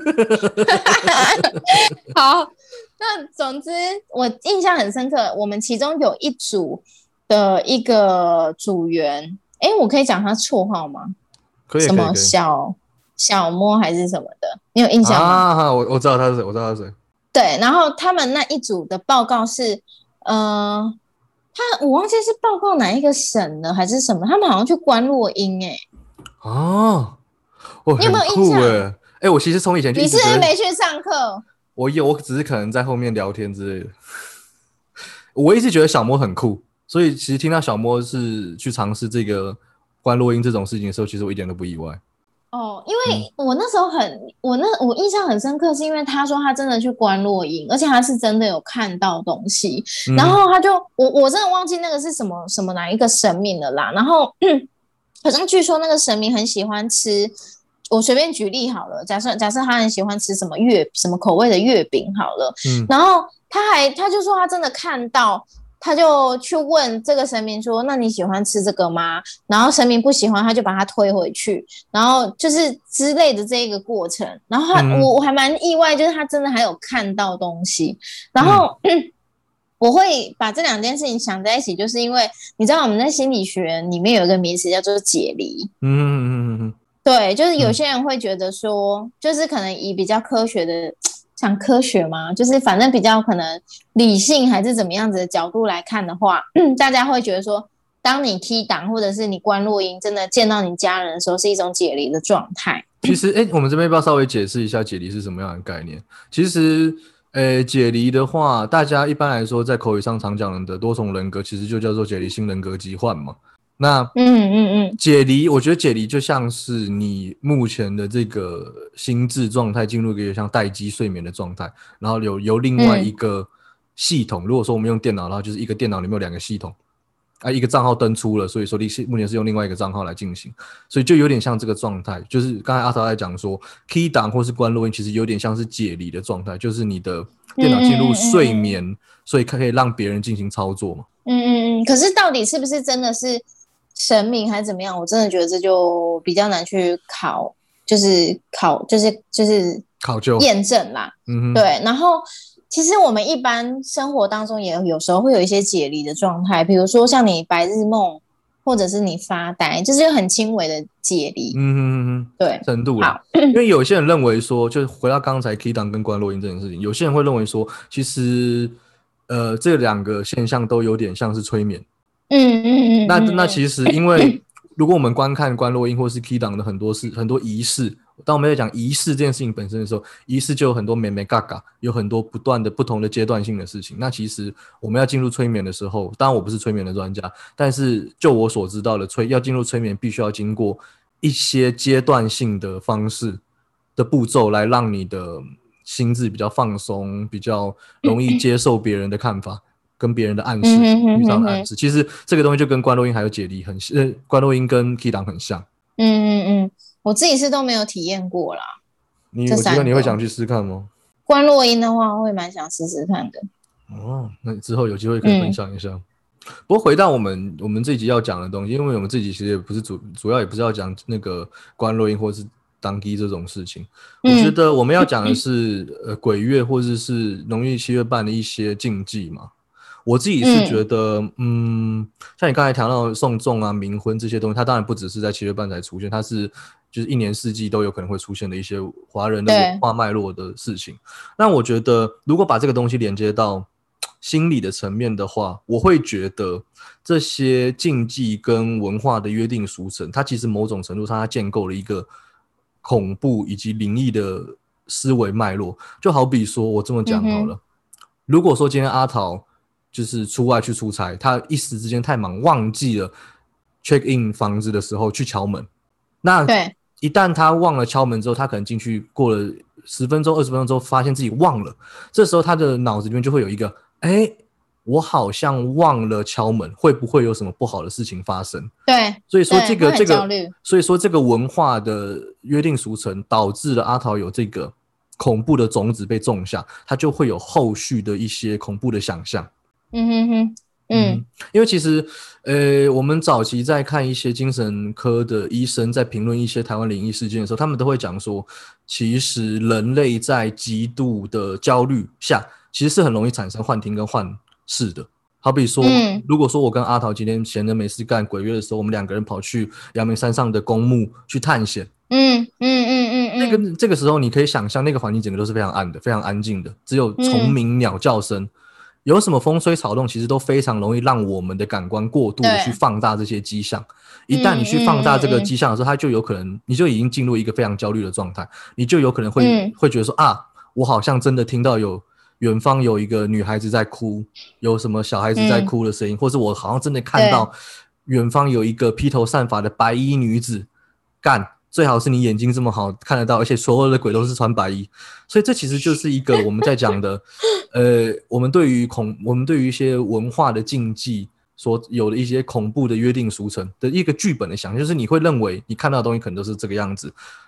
好，那总之我印象很深刻，我们其中有一组的一个组员，哎，我可以讲他绰号吗？ 可以， 什么小小摸还是什么的，你有印象吗？ 啊，我我知道他是谁，我知道他是谁。 对，然后他们那一组的报告是，呃，他我忘记是报告哪一个省了还是什么，他们好像去关落音哎。 哦，我你有没有印象？ 哎、欸，我其实从以前就你是不是没去上课？ 我有，我只是可能在后面聊天之类的。我一直觉得小摸很酷，所以其实听到小摸是去尝试这个关落音这种事情的时候，其实我一点都不意外。 哦，因为我那时候很，嗯、我那我印象很深刻，是因为他说他真的去关落音，而且他是真的有看到东西，嗯、然后他就我我真的忘记那个是什么什么哪一个神明了啦，然后。嗯好像据说那个神明很喜欢吃，我随便举例好了，假设假设他很喜欢吃什么月什么口味的月饼好了，嗯，然后他还他就说他真的看到他就去问这个神明说：“那你喜欢吃这个吗？”然后神明不喜欢，他就把它推回去，然后就是之类的这一个过程。然后他、嗯、我我还蛮意外，就是他真的还有看到东西。然后、嗯嗯、我会把这两件事情想在一起，就是因为你知道我们在心理学里面有一个名词叫做解离。嗯嗯嗯嗯。对，就是有些人会觉得说，嗯、就是可能以比较科学的，讲科学嘛，就是反正比较可能理性还是怎么样子的角度来看的话，嗯、大家会觉得说，当你 key 档或者是你关落音，真的见到你家人的时候，是一种解离的状态。 其实，哎，我们这边要不要稍微解释一下解离是什么样的概念？其实，呃，解离的话，大家一般来说在口语上常讲的多重人格，其实就叫做解离性人格疾患嘛。那嗯嗯嗯，解离，我觉得解离就像是你目前的这个心智状态进入一个像待机睡眠的状态，然后有由另外一个系统，嗯、如果说我们用电脑，然后就是一个电脑里面有两个系统，啊，一个账号登出了，所以说你目前是用另外一个账号来进行，所以就有点像这个状态，就是刚才阿涛在讲说 key 档或是关录音，其实有点像是解离的状态，就是你的电脑进入睡眠，嗯嗯嗯所以可以让别人进行操作嘛。 嗯嗯嗯，可是到底是不是真的是神明还是怎么样？我真的觉得这就比较难去考，就是考，就是就是考究验证啦。嗯，对。然后其实我们一般生活当中也有时候会有一些解离的状态，比如说像你白日梦，或者是你发呆，就是很轻微的解离。嗯嗯嗯，对，程度啦。因为有些人认为说，就是回到刚才 key 档跟关落音这件事情，有些人会认为说，其实呃这两个现象都有点像是催眠。嗯嗯嗯，那那其实因为如果我们观看关落音或是 key 档的很多事很多仪式，当我们在讲仪式这件事情本身的时候，仪式就有很多眉眉角角，有很多不断的不同的阶段性的事情。那其实我们要进入催眠的时候，当然我不是催眠的专家，但是就我所知道的催要进入催眠必须要经过一些阶段性的方式的步骤，来让你的心智比较放松，比较容易接受别人的看法跟别人的暗示，遇上的暗示，其实这个东西就跟关落音还有解离很呃，关落音跟 key 档很像。 嗯嗯嗯，我自己是都没有体验过啦。 你我觉得你会想去试看吗？ 关落音的话，会蛮想试试看的。 哦，那之后有机会可以分享一下。嗯、不过回到我们我们这一集要讲的东西，因为我们这一集其实也不是主主要也不是要讲那个关落音或是当机这种事情。嗯、我觉得我们要讲的是、嗯、呃鬼月或者是农历七月半的一些禁忌嘛。我自己是觉得 嗯, 嗯，像你刚才谈到送粽啊、冥婚这些东西，它当然不只是在七月半才出现，它是就是一年四季都有可能会出现的一些华人的文化脉络的事情。那我觉得如果把这个东西连接到心理的层面的话，我会觉得这些禁忌跟文化的约定俗成，它其实某种程度上它建构了一个恐怖以及灵异的思维脉络。就好比说我这么讲好了、嗯、如果说今天阿桃就是出外去出差，他一时之间太忙忘记了 check in 房子的时候去敲门，那一旦他忘了敲门之后，他可能进去过了十分钟二十分钟之后发现自己忘了，这时候他的脑子里面就会有一个哎，我好像忘了敲门，会不会有什么不好的事情发生？ 对， 所以说这个这个所以说这个文化的约定俗成导致了阿桃有这个恐怖的种子被种下，他就会有后续的一些恐怖的想象。嗯哼哼，嗯，嗯因为其实，呃，我们早期在看一些精神科的医生在评论一些台湾灵异事件的时候，他们都会讲说，其实人类在极度的焦虑下，其实是很容易产生幻听跟幻视的。好比说、嗯、如果说我跟阿桃今天闲着没事干鬼月的时候，我们两个人跑去阳明山上的公墓去探险，嗯嗯嗯嗯嗯，那个这个时候你可以想象那个环境整个都是非常暗的，非常安静的，只有虫鸣鸟叫声、嗯、有什么风吹草动其实都非常容易让我们的感官过度的去放大这些迹象，一旦你去放大这个迹象的时候、嗯嗯嗯、它就有可能你就已经进入一个非常焦虑的状态，你就有可能会、嗯、会觉得说啊，我好像真的听到有远方有一个女孩子在哭，有什么小孩子在哭的声音、嗯、或是我好像真的看到远方有一个披头散发的白衣女子，干最好是你眼睛这么好看得到，而且所有的鬼都是穿白衣，所以这其实就是一个我们在讲的呃，我们对于恐我们对于一些文化的禁忌所有的一些恐怖的约定俗成的一个剧本的想象，就是你会认为你看到的东西可能都是这个样子，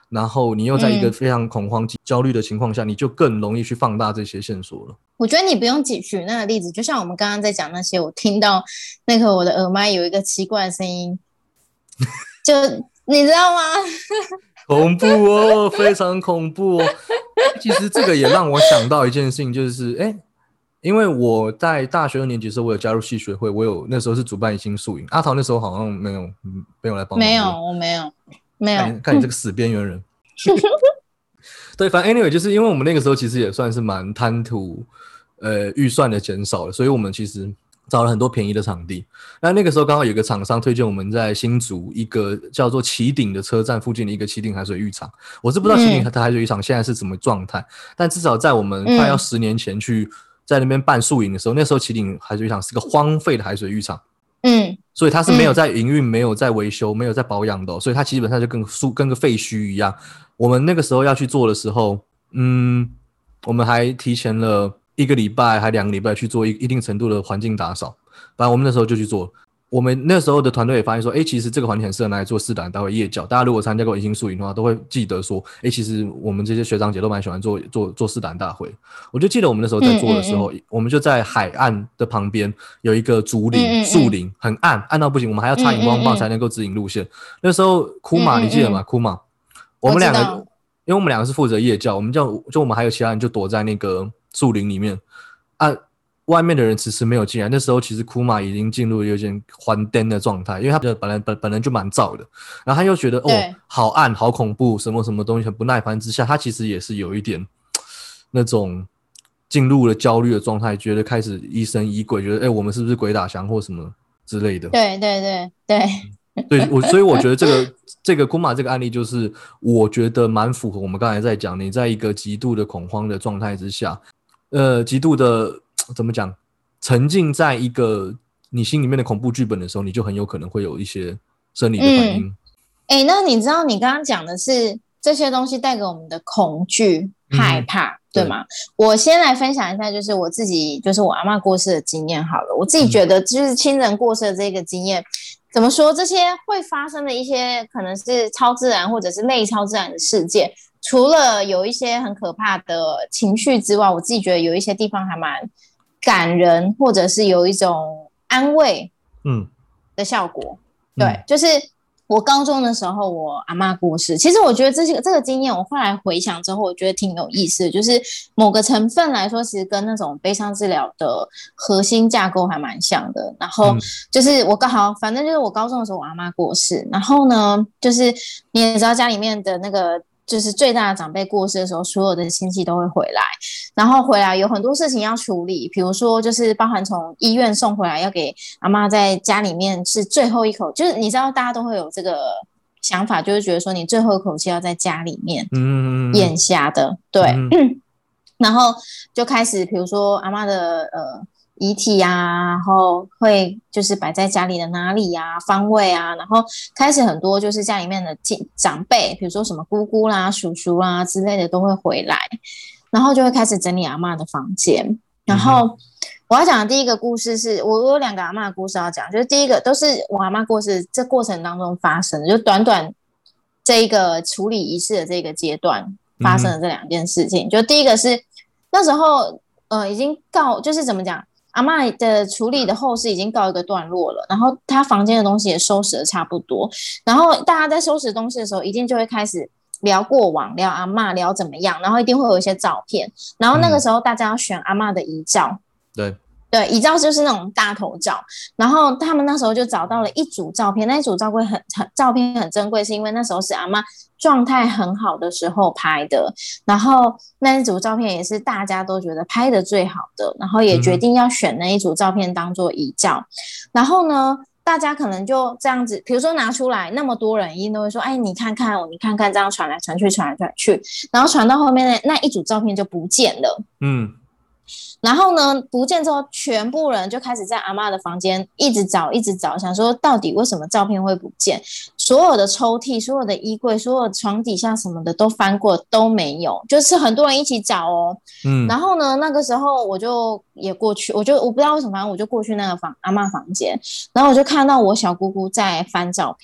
然后你又在一个非常恐慌、焦虑的情况下，你就更容易去放大这些线索了。 我觉得你不用举举那个例子，就像我们刚刚在讲那些，我听到那个我的耳麦有一个奇怪的声音，就你知道吗？ 恐怖哦，非常恐怖哦。其实这个也让我想到一件事情，就是哎，因为我在大学二年级的时候，我有加入系学会，我有那时候是主办迎新宿营。阿桃那时候好像没有没有来帮忙， 没有，我没有，没有。 看, 看你这个死边缘人。对，反正 anyway 就是因为我们那个时候其实也算是蛮贪图呃预算的减少了，所以我们其实找了很多便宜的场地。那那个时候刚好有一个厂商推荐我们在新竹一个叫做旗顶的车站附近的一个旗顶海水浴场。我是不知道旗顶海水浴场现在是什么状态、嗯、但至少在我们快要十年前去在那边办宿营的时候、嗯、那时候旗顶海水浴场是个荒废的海水浴场。嗯，所以它是没有在营运、嗯、没有在维修、没有在保养的、哦、所以它基本上就跟跟个废墟一样。我们那个时候要去做的时候，嗯，我们还提前了一个礼拜还两个礼拜去做一一定程度的环境打扫。反正我们那时候就去做。我们那时候的团队也发现说，哎，其实这个环境很适合拿来做试胆大会夜教。大家如果参加过迎新宿营的话，都会记得说，哎，其实我们这些学长姐都蛮喜欢做做做试胆大会。我就记得我们那时候在做的时候，嗯嗯嗯我们就在海岸的旁边有一个竹林、嗯嗯嗯树林，很暗，暗到不行，我们还要插荧光棒才能够指引路线。嗯嗯嗯那时候库玛，你记得吗？库玛，我们两个，因为我们两个是负责夜教，我们就就我们还有其他人就躲在那个树林里面啊。外面的人迟迟没有进来，那时候其实库玛已经进入有点还灯的状态，因为他本来本本来就蛮燥的，然后他又觉得哦好暗好恐怖，什么什么东西很不耐烦之下，他其实也是有一点那种进入了焦虑的状态，觉得开始疑神疑鬼，觉得哎、欸、我们是不是鬼打墙或什么之类的。 对对对对， 对我所以我觉得这个这个库玛这个案例就是我觉得蛮符合我们刚才在讲，你在一个极度的恐慌的状态之下，呃极度的。怎么讲？沉浸在一个你心里面的恐怖剧本的时候，你就很有可能会有一些生理的反应。 哎、嗯欸，那你知道你刚刚讲的是这些东西带给我们的恐惧、害怕，嗯、对吗？对，我先来分享一下，就是我自己，就是我阿嬷过世的经验好了。我自己觉得，就是亲人过世的这个经验，嗯、怎么说？这些会发生的一些可能是超自然或者是类超自然的事件，除了有一些很可怕的情绪之外，我自己觉得有一些地方还蛮感人，或者是有一种安慰的效果、嗯、对、嗯、就是我高中的时候我阿嬷过世，其实我觉得这些这个经验我后来回想之后我觉得挺有意思的，就是某个成分来说其实跟那种悲伤治疗的核心架构还蛮像的。然后就是我刚好反正就是我高中的时候我阿嬷过世，然后呢就是你也知道家里面的那个就是最大的长辈过世的时候，所有的亲戚都会回来，然后回来有很多事情要处理，比如说就是包含从医院送回来要给阿嬷在家里面是最后一口，就是你知道大家都会有这个想法，就是觉得说你最后一口气要在家里面咽下的、嗯、对、嗯、然后就开始比如说阿嬷的呃遗体啊，然后会就是摆在家里的哪里啊，方位啊，然后开始很多就是家里面的长辈，比如说什么姑姑啦、叔叔啦之类的都会回来，然后就会开始整理阿嬷的房间。然后我要讲的第一个故事是我有两个阿嬷的故事要讲，就是第一个都是我阿嬷过世这过程当中发生的，就短短这一个处理仪式的这个阶段发生的这两件事情、嗯、就第一个是那时候呃已经告就是怎么讲，阿嬷的处理的后事已经告一个段落了，然后她房间的东西也收拾的差不多，然后大家在收拾东西的时候一定就会开始聊过往，聊阿嬷，聊怎么样，然后一定会有一些照片，然后那个时候大家要选阿嬷的遗照、 嗯、对对，遗照就是那种大头照，然后他们那时候就找到了一组照片，那一组照片很很照片很珍贵，是因为那时候是阿嬷状态很好的时候拍的，然后那一组照片也是大家都觉得拍的最好的，然后也决定要选那一组照片当做遗照、嗯、然后呢大家可能就这样子，比如说拿出来，那么多人一定都会说，哎，你看看哦，你看看，这样传来传去，传来传去，然后传到后面的那一组照片就不见了。嗯，然后呢，不见之后，全部人就开始在阿嬷的房间一直找，一直找，想说到底为什么照片会不见？所有的抽屉、所有的衣柜、所有的床底下什么的都翻过，都没有，就是很多人一起找哦。嗯，然后呢，那个时候我就也过去，我就我不知道为什么，反正我就过去那个房阿嬷房间，然后我就看到我小姑姑在翻照片，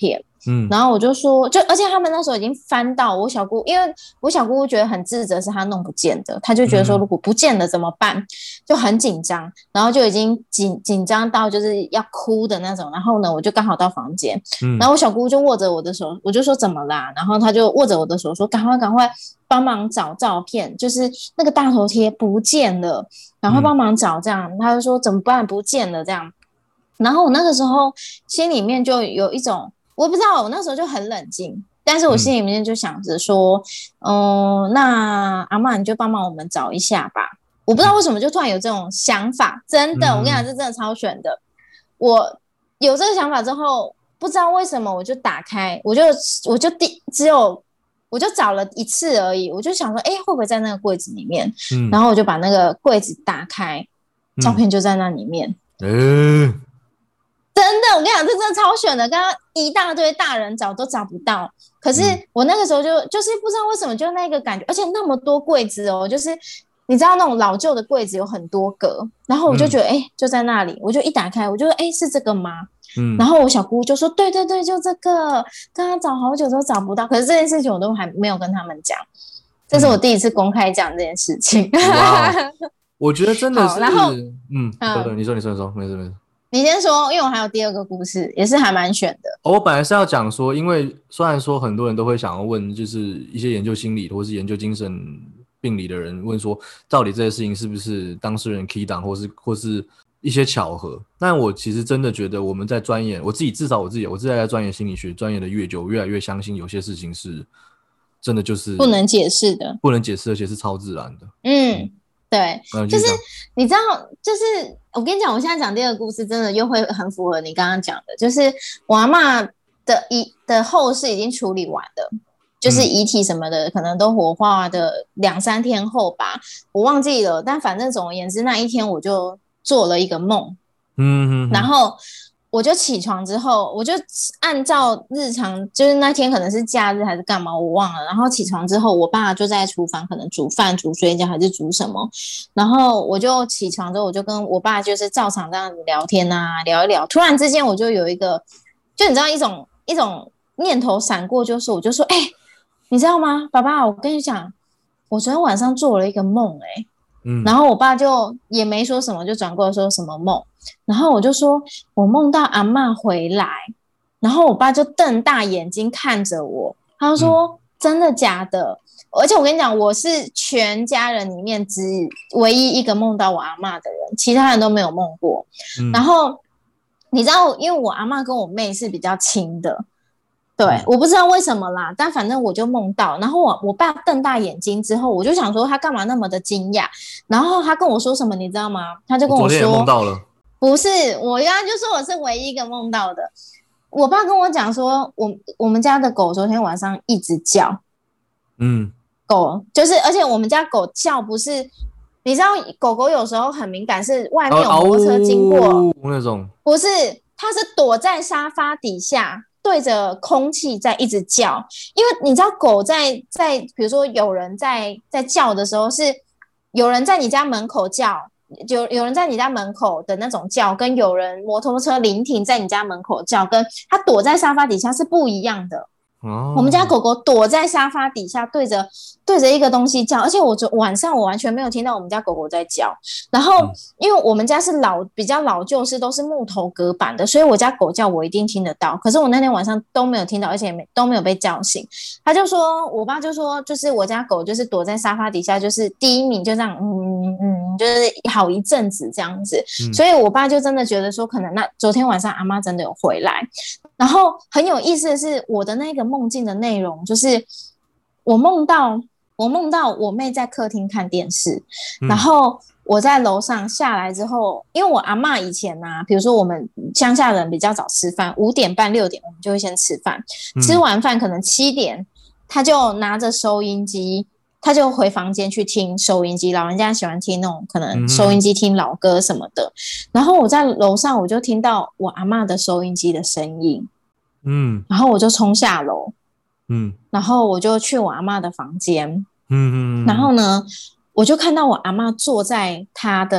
嗯，然后我就说，就而且他们那时候已经翻到我小姑，因为我小姑姑觉得很自责，是她弄不见的，她就觉得说如果不见了怎么办，嗯、就很紧张，然后就已经紧紧张到就是要哭的那种。然后呢，我就刚好到房间，嗯、然后我小姑姑就握着我的手，我就说怎么啦？然后她就握着我的手说，赶快赶快帮忙找照片，就是那个大头贴不见了，赶快帮忙找这样。嗯、她就说怎么办？不见了这样。然后我那个时候心里面就有一种。我不知道，我那时候就很冷静，但是我心里面就想着说，嗯、呃，那阿嬷你就帮忙我们找一下吧。我不知道为什么就突然有这种想法，真的，我跟你讲，这真的超选的。我有这个想法之后，不知道为什么我就打开，我就我就第只有我就找了一次而已，我就想说，哎，会不会在那个柜子里面？嗯、然后我就把那个柜子打开，照片就在那里面。嗯。嗯真的，我跟你讲，这真的超选的。刚刚一大堆大人找都找不到，可是我那个时候就就是不知道为什么，就那个感觉，而且那么多柜子哦，就是你知道那种老旧的柜子有很多个，然后我就觉得哎、嗯欸，就在那里，我就一打开，我就说哎、欸，是这个吗？嗯，然后我小姑就说对对对，就这个，刚刚找好久都找不到，可是这件事情我都还没有跟他们讲，这是我第一次公开讲这件事情。嗯、 哇，我觉得真的是， 然后嗯，对对，你说你说你说，没事没事。 你先说，因为我还有第二个故事，也是还蛮选的。 我本来是要讲说，因为虽然说很多人都会想要问，就是一些研究心理或是研究精神病理的人问说，到底这些事情是不是当事人 key down 或是或是一些巧合？但我其实真的觉得我们在钻研，我自己至少我自己，我自己在钻研心理学，钻研的越久，越来越相信有些事情是真的就是不能解释的， 不能解释，而且是超自然的。 嗯。嗯对，就是你知道，就是我跟你讲，我现在讲第二个故事，真的又会很符合你刚刚讲的，就是我阿嬷的遗的后事已经处理完了，就是遗体什么的，嗯、可能都火化的两三天后吧，我忘记了，但反正总而言之，那一天我就做了一个梦，嗯，然后。我就起床之后，我就按照日常，就是那天可能是假日还是干嘛，我忘了。然后起床之后，我爸就在厨房可能煮饭、煮水饺还是煮什么。然后我就起床之后，我就跟我爸就是照常这样子聊天啊，聊一聊。突然之间，我就有一个，就你知道一种一种念头闪过，就是我就说，哎、欸，你知道吗，爸爸，我跟你讲，我昨天晚上做了一个梦、欸，哎。嗯，然后我爸就也没说什么，就转过来说什么梦，然后我就说我梦到阿嬷回来，然后我爸就瞪大眼睛看着我，他就说、嗯、真的假的？而且我跟你讲，我是全家人里面只唯一一个梦到我阿嬷的人，其他人都没有梦过。嗯、然后你知道，因为我阿嬷跟我妹是比较亲的。对，我不知道为什么啦，但反正我就梦到，然后我我爸瞪大眼睛之后，我就想说他干嘛那么的惊讶，然后他跟我说什么你知道吗？他就跟我说，我昨天也梦到了， 不是，我刚刚就说我是唯一一个梦到的。我爸跟我讲说，我我们家的狗昨天晚上一直叫，嗯，狗就是，而且我们家狗叫不是，你知道狗狗有时候很敏感，是外面有摩托车经过、 哦哦、那种， 不是，它是躲在沙发底下。对着空气在一直叫，因为你知道狗在在，比如说有人在在叫的时候，是有人在你家门口叫，有有人在你家门口的那种叫，跟有人摩托车临停在你家门口叫，跟它躲在沙发底下是不一样的。哦、我们家狗狗躲在沙发底下，对着对着一个东西叫，而且我昨晚上我完全没有听到我们家狗狗在叫。然后，因为我们家是老比较老旧式，都是木头隔板的，所以我家狗叫我一定听得到。可是我那天晚上都没有听到，而且没都没有被叫醒。他就说，我爸就说，就是我家狗就是躲在沙发底下，就是第一名就这样，嗯嗯，就是好一阵子这样子。嗯、所以我爸就真的觉得说，可能那昨天晚上阿嬷真的有回来。然后很有意思的是，我的那个梦境的内容就是我梦到我梦到我妹在客厅看电视，嗯、然后我在楼上下来之后，因为我阿嬷以前啊，比如说我们乡下人比较早吃饭，五点半六点我们就会先吃饭，嗯、吃完饭可能七点，他就拿着收音机。他就回房间去听收音机，老人家喜欢听那种可能收音机听老歌什么的。嗯、然后我在楼上，我就听到我阿嬷的收音机的声音，嗯，然后我就冲下楼，嗯，然后我就去我阿嬷的房间，嗯嗯，然后呢，我就看到我阿嬷坐在她的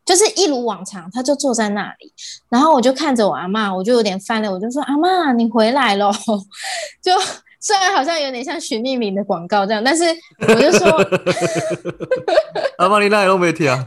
就是一如往常，他就坐在那里，然后我就看着我阿嬷，我就有点翻了，我就说阿嬷你回来咯。就虽然好像有点像许丽玲的广告这样，但是我就说阿嬷你哪里都没听啊。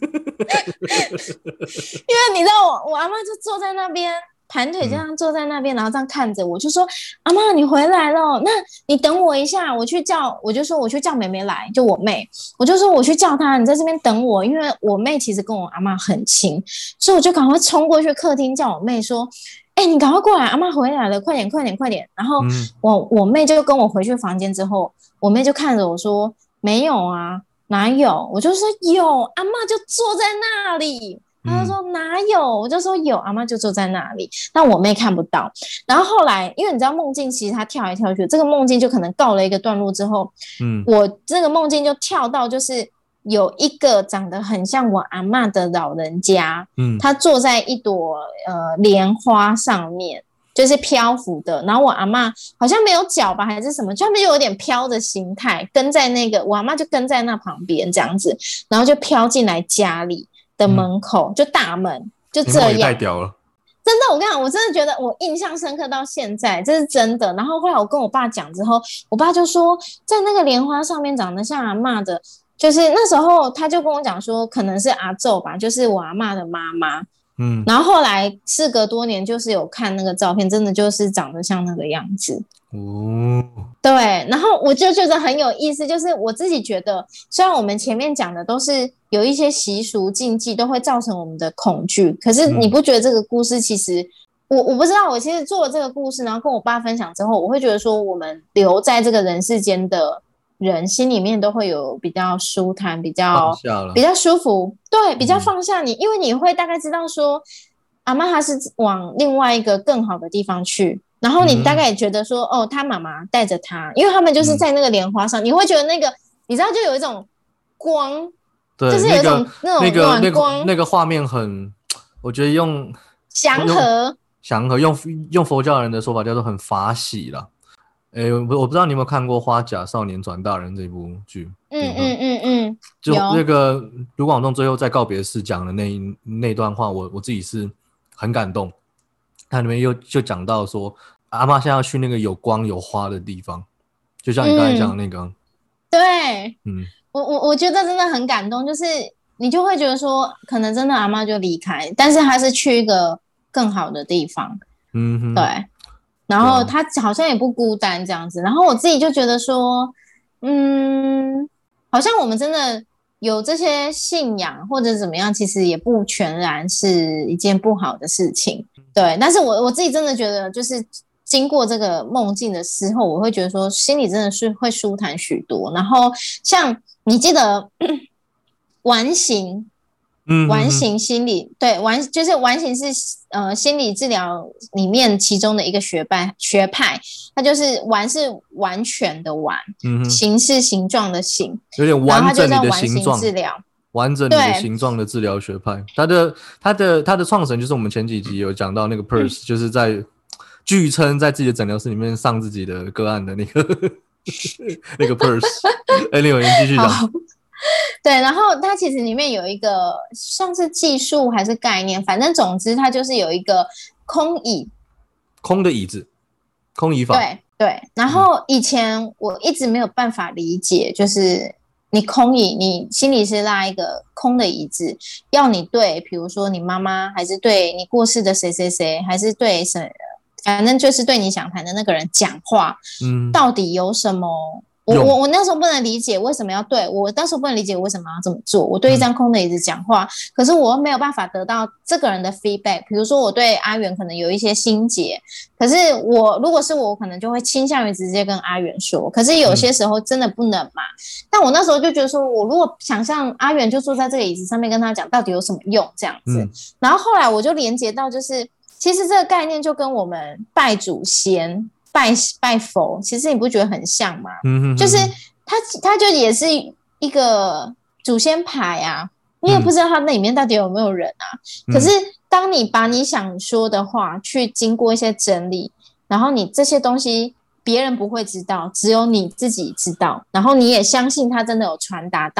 因为你知道我我阿嬷就坐在那边盘腿这样坐在那边、嗯、然后这样看着我，就说阿嬷你回来了，那你等我一下，我去叫，我就说我去叫妹妹来，就我妹，我就说我去叫她，你在这边等我，因为我妹其实跟我阿嬷很亲，所以我就赶快冲过去客厅叫我妹说哎、欸，你赶快过来，阿嬷回来了，快点快点快点。然后我、嗯、我妹就跟我回去房间之后，我妹就看着我说没有啊，哪有，我就说有，阿嬷就坐在那里。他就说哪有，我就说有，阿嬷就坐在那里，但我妹看不到。然后后来因为你知道梦境其实它跳来跳去，这个梦境就可能告了一个段落之后，嗯，我这个梦境就跳到就是有一个长得很像我阿嬷的老人家，嗯，他坐在一朵呃莲花上面，就是漂浮的，然后我阿嬷好像没有脚吧还是什么，就他们就有点飘的形态，跟在那个我阿嬷就跟在那旁边这样子，然后就飘进来家里的门口、嗯、就大门就这样， 太屌了， 真的，我跟你讲，我真的觉得我印象深刻到现在，这是真的。然后后来我跟我爸讲之后，我爸就说在那个莲花上面长得像阿嬷的，就是那时候他就跟我讲说可能是阿昼吧，就是我阿嬷的妈妈。嗯，然后后来事隔多年，就是有看那个照片，真的就是长得像那个样子。哦，对，然后我就觉得很有意思，就是我自己觉得，虽然我们前面讲的都是有一些习俗禁忌，都会造成我们的恐惧，可是你不觉得这个故事其实，我我不知道，我其实做了这个故事，然后跟我爸分享之后，我会觉得说，我们留在这个人世间的人心里面都会有比较舒坦，比较比较舒服，对，比较放下你、嗯、因为你会大概知道说阿嬷她是往另外一个更好的地方去，然后你大概也觉得说、嗯、哦他妈妈带着他，因为他们就是在那个莲花上、嗯、你会觉得那个你知道就有一种光， 对， 就是有一种那种暖光、 那个、那个画面很，我觉得用祥和祥和用用佛教人的说法叫做很法喜啦。诶，我不知道你有没有看过《花甲少年转大人》这部剧？ 嗯嗯嗯嗯， 就那个卢广仲最后在告别式讲的那一那段话，我我自己是很感动。他里面又就讲到说，阿嬷现在要去那个有光有花的地方，就像你刚才讲的那个。 嗯、对，嗯，我我我觉得真的很感动，就是你就会觉得说，可能真的阿嬷就离开，但是他是去一个更好的地方。嗯哼，对。然后他好像也不孤单这样子，然后我自己就觉得说，嗯，好像我们真的有这些信仰或者怎么样，其实也不全然是一件不好的事情，对。但是我我自己真的觉得，就是经过这个梦境的时候，我会觉得说，心里真的是会舒坦许多。然后像你记得完形。嗯，完形心理，对，完就是完形是呃心理治疗里面其中的一个学派学派，它就是完是完全的完，嗯，形是形状的形， 有点完整你的形状治疗， 完整你的形状的治疗学派。它的它的它的创始人就是我们前几集有讲到那个 Peirce，、嗯、就是在据称在自己的诊疗室里面上自己的个案的那个那个 Peirce。哎，李友言继续讲。 对，然后它其实里面有一个像是技术还是概念，反正总之它就是有一个空椅， 空的椅子，空椅法。 对对，然后以前我一直没有办法理解，就是你空椅，你心里是拉一个空的椅子，要你对，比如说你妈妈，还是对你过世的谁谁谁，还是对谁，反正就是对你想谈的那个人讲话，嗯，到底有什么？我我我那时候不能理解为什么要对我那时候不能理解为什么要这么做。我对一张空的椅子讲话、嗯，可是我没有办法得到这个人的 feedback。比如说我对阿元可能有一些心结，可是我如果是我，我可能就会倾向于直接跟阿元说。可是有些时候真的不能嘛。嗯、但我那时候就觉得说，我如果想象阿元就坐在这个椅子上面跟他讲，到底有什么用这样子、嗯。然后后来我就连接到，就是其实这个概念就跟我们拜祖先。拜拜佛，其实你不觉得很像吗？嗯、哼哼就是它，它就也是一个祖先牌啊，你也不知道它那里面到底有没有人啊。嗯、可是当你把你想说的话去经过一些整理，然后你这些东西别人不会知道，只有你自己知道，然后你也相信它真的有传达到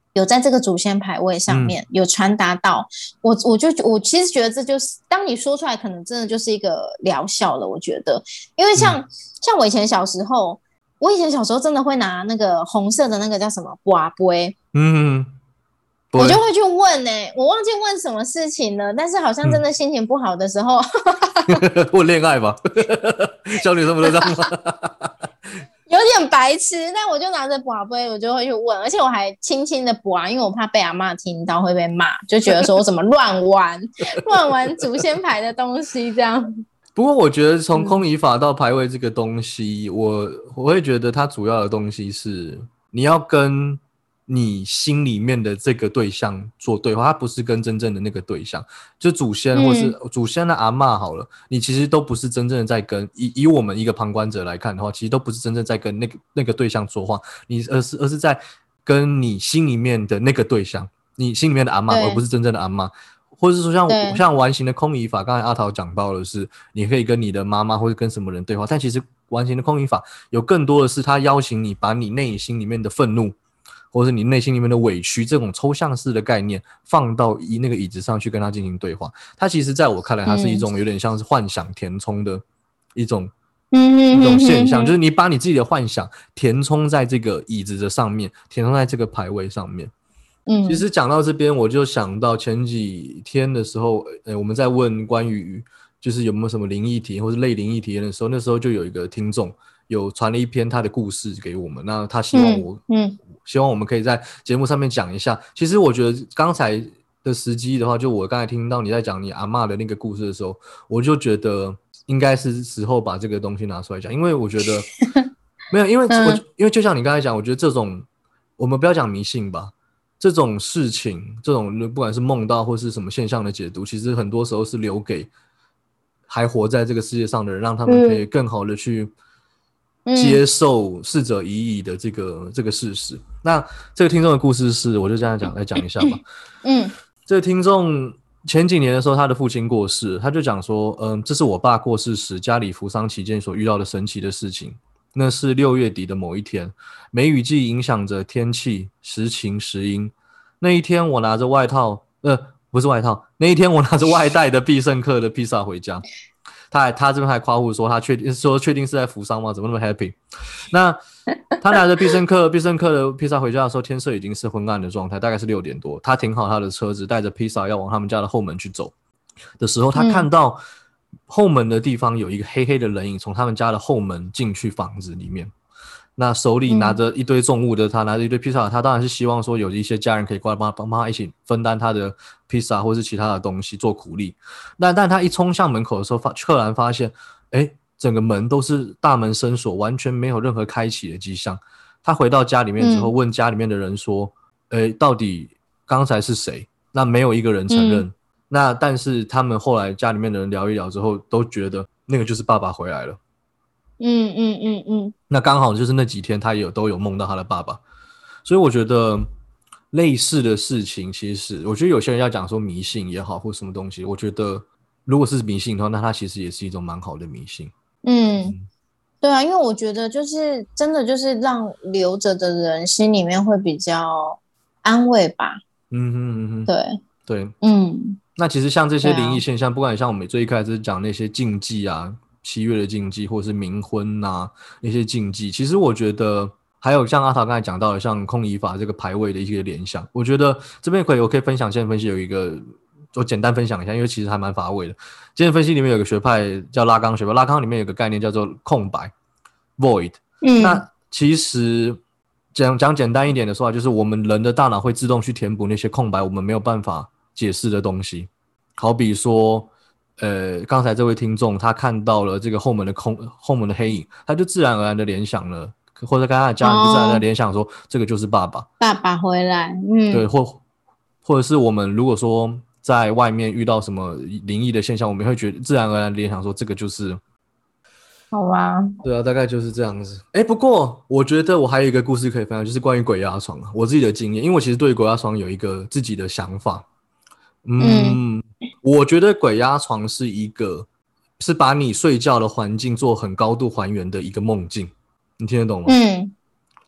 有在这个祖先牌位上面、嗯、有传达到我，我就我其实觉得这就是当你说出来，可能真的就是一个疗效了。我觉得，因为像、嗯、像我以前小时候，我以前小时候真的会拿那个红色的那个叫什么拔杯，嗯，我就会去问呢、欸，我忘记问什么事情了，但是好像真的心情不好的时候， 问恋爱吧，小女生不都这样吗？ 有点白痴，但我就拿着拔杯，我就会去问，而且我还轻轻的拔，因为我怕被阿嬷听到会被骂，就觉得说我怎么乱玩乱玩祖先牌的东西这样。 不过我觉得从空仪法到牌位这个东西、嗯、我我会觉得它主要的东西是你要跟你心里面的这个对象做对话，它不是跟真正的那个对象，就祖先或是祖先的阿嬷好了、嗯、你其实都不是真正的在跟 以, 以我们一个旁观者来看的话，其实都不是真正在跟那个那个对象说话，你而是而是在跟你心里面的那个对象，你心里面的阿嬷，而不是真正的阿嬷。或者是说像像完形的空仪法，刚才阿桃讲到的是你可以跟你的妈妈或者跟什么人对话，但其实完形的空仪法有更多的是他邀请你把你内心里面的愤怒或者你内心里面的委屈这种抽象式的概念放到一那个椅子上去跟他进行对话。它其实在我看来它是一种有点像是幻想填充的一种、嗯、一种现象，就是你把你自己的幻想填充在这个椅子的上面，填充在这个牌位上面。嗯，其实讲到这边我就想到前几天的时候、呃、我们在问关于就是有没有什么灵异体或是类灵异体验的时候，那时候就有一个听众有传了一篇他的故事给我们，那他希望我嗯, 嗯希望我们可以在节目上面讲一下。其实我觉得刚才的时机的话，就我刚才听到你在讲你阿嬷的那个故事的时候，我就觉得应该是时候把这个东西拿出来讲，因为我觉得没有因为我、嗯、因为就像你刚才讲，我觉得这种我们不要讲迷信吧，这种事情这种不管是梦到或是什么现象的解读，其实很多时候是留给还活在这个世界上的人，让他们可以更好的去接受逝者已矣的这个、嗯、这个事实。那这个听众的故事是，我就这样讲来讲一下吧。嗯，这个听众前几年的时候，他的父亲过世，他就讲说，嗯，这是我爸过世时家里服丧期间所遇到的神奇的事情。那是六月底的某一天，梅雨季影响着天气，时晴时阴。那一天我拿着外套，呃，不是外套，那一天我拿着外带的必胜客的披萨回家。他还他这边还夸胡说他确定说确定是在服丧吗？怎么那么 happy？ 那他拿着必胜客必胜客的披萨回家的时候，天色已经是昏暗的状态，大概是六点多。他停好他的车子，带着披萨要往他们家的后门去走的时候，他看到后门的地方有一个黑黑的人影从他们家的后门进去房子里面。那手里拿着一堆重物的他，拿着一堆披萨，他当然是希望说有一些家人可以过来帮帮他一起分担他的披萨或是其他的东西做苦力。那但他一冲向门口的时候，赫然发现，哎，整个门都是大门深锁，完全没有任何开启的迹象。他回到家里面之后，问家里面的人说，哎、嗯，到底刚才是谁？那没有一个人承认。嗯、那但是他们后来家里面的人聊一聊之后，都觉得那个就是爸爸回来了。嗯嗯嗯嗯，那刚好就是那几天他也有都有梦到他的爸爸，所以我觉得类似的事情，其实我觉得有些人要讲说迷信也好或什么东西，我觉得如果是迷信的话，那它其实也是一种蛮好的迷信。嗯, 嗯对啊，因为我觉得就是真的就是让留着的人心里面会比较安慰吧。嗯哼嗯哼，对对，嗯，那其实像这些灵异现象、啊、不管像我们最一开始讲那些禁忌啊，七月的禁忌或是冥婚啊那些禁忌，其实我觉得还有像阿桃刚才讲到的像空仪法这个牌位的一些联想，我觉得这边可以我可以分享现在分析有一个我简单分享一下，因为其实还蛮乏味的。今天分析里面有个学派叫拉冈学派，拉冈里面有个概念叫做空白 void、嗯、那其实讲讲简单一点的说法，就是我们人的大脑会自动去填补那些空白我们没有办法解释的东西。好比说呃，刚才这位听众他看到了这个后门的空后门的黑影，他就自然而然的联想了，或者跟他的家人就自然而然的联想说、哦、这个就是爸爸爸爸回来。嗯， 对，或或者是我们如果说在外面遇到什么灵异的现象，我们会觉得自然而然联想说这个就是好吧。 对啊，大概就是这样子。哎，不过我觉得我还有一个故事可以分享，就是关于鬼压床我自己的经验，因为我其实对鬼压床有一个自己的想法。嗯, 嗯我觉得鬼压床是一个是把你睡觉的环境做很高度还原的一个梦境，你听得懂吗？嗯，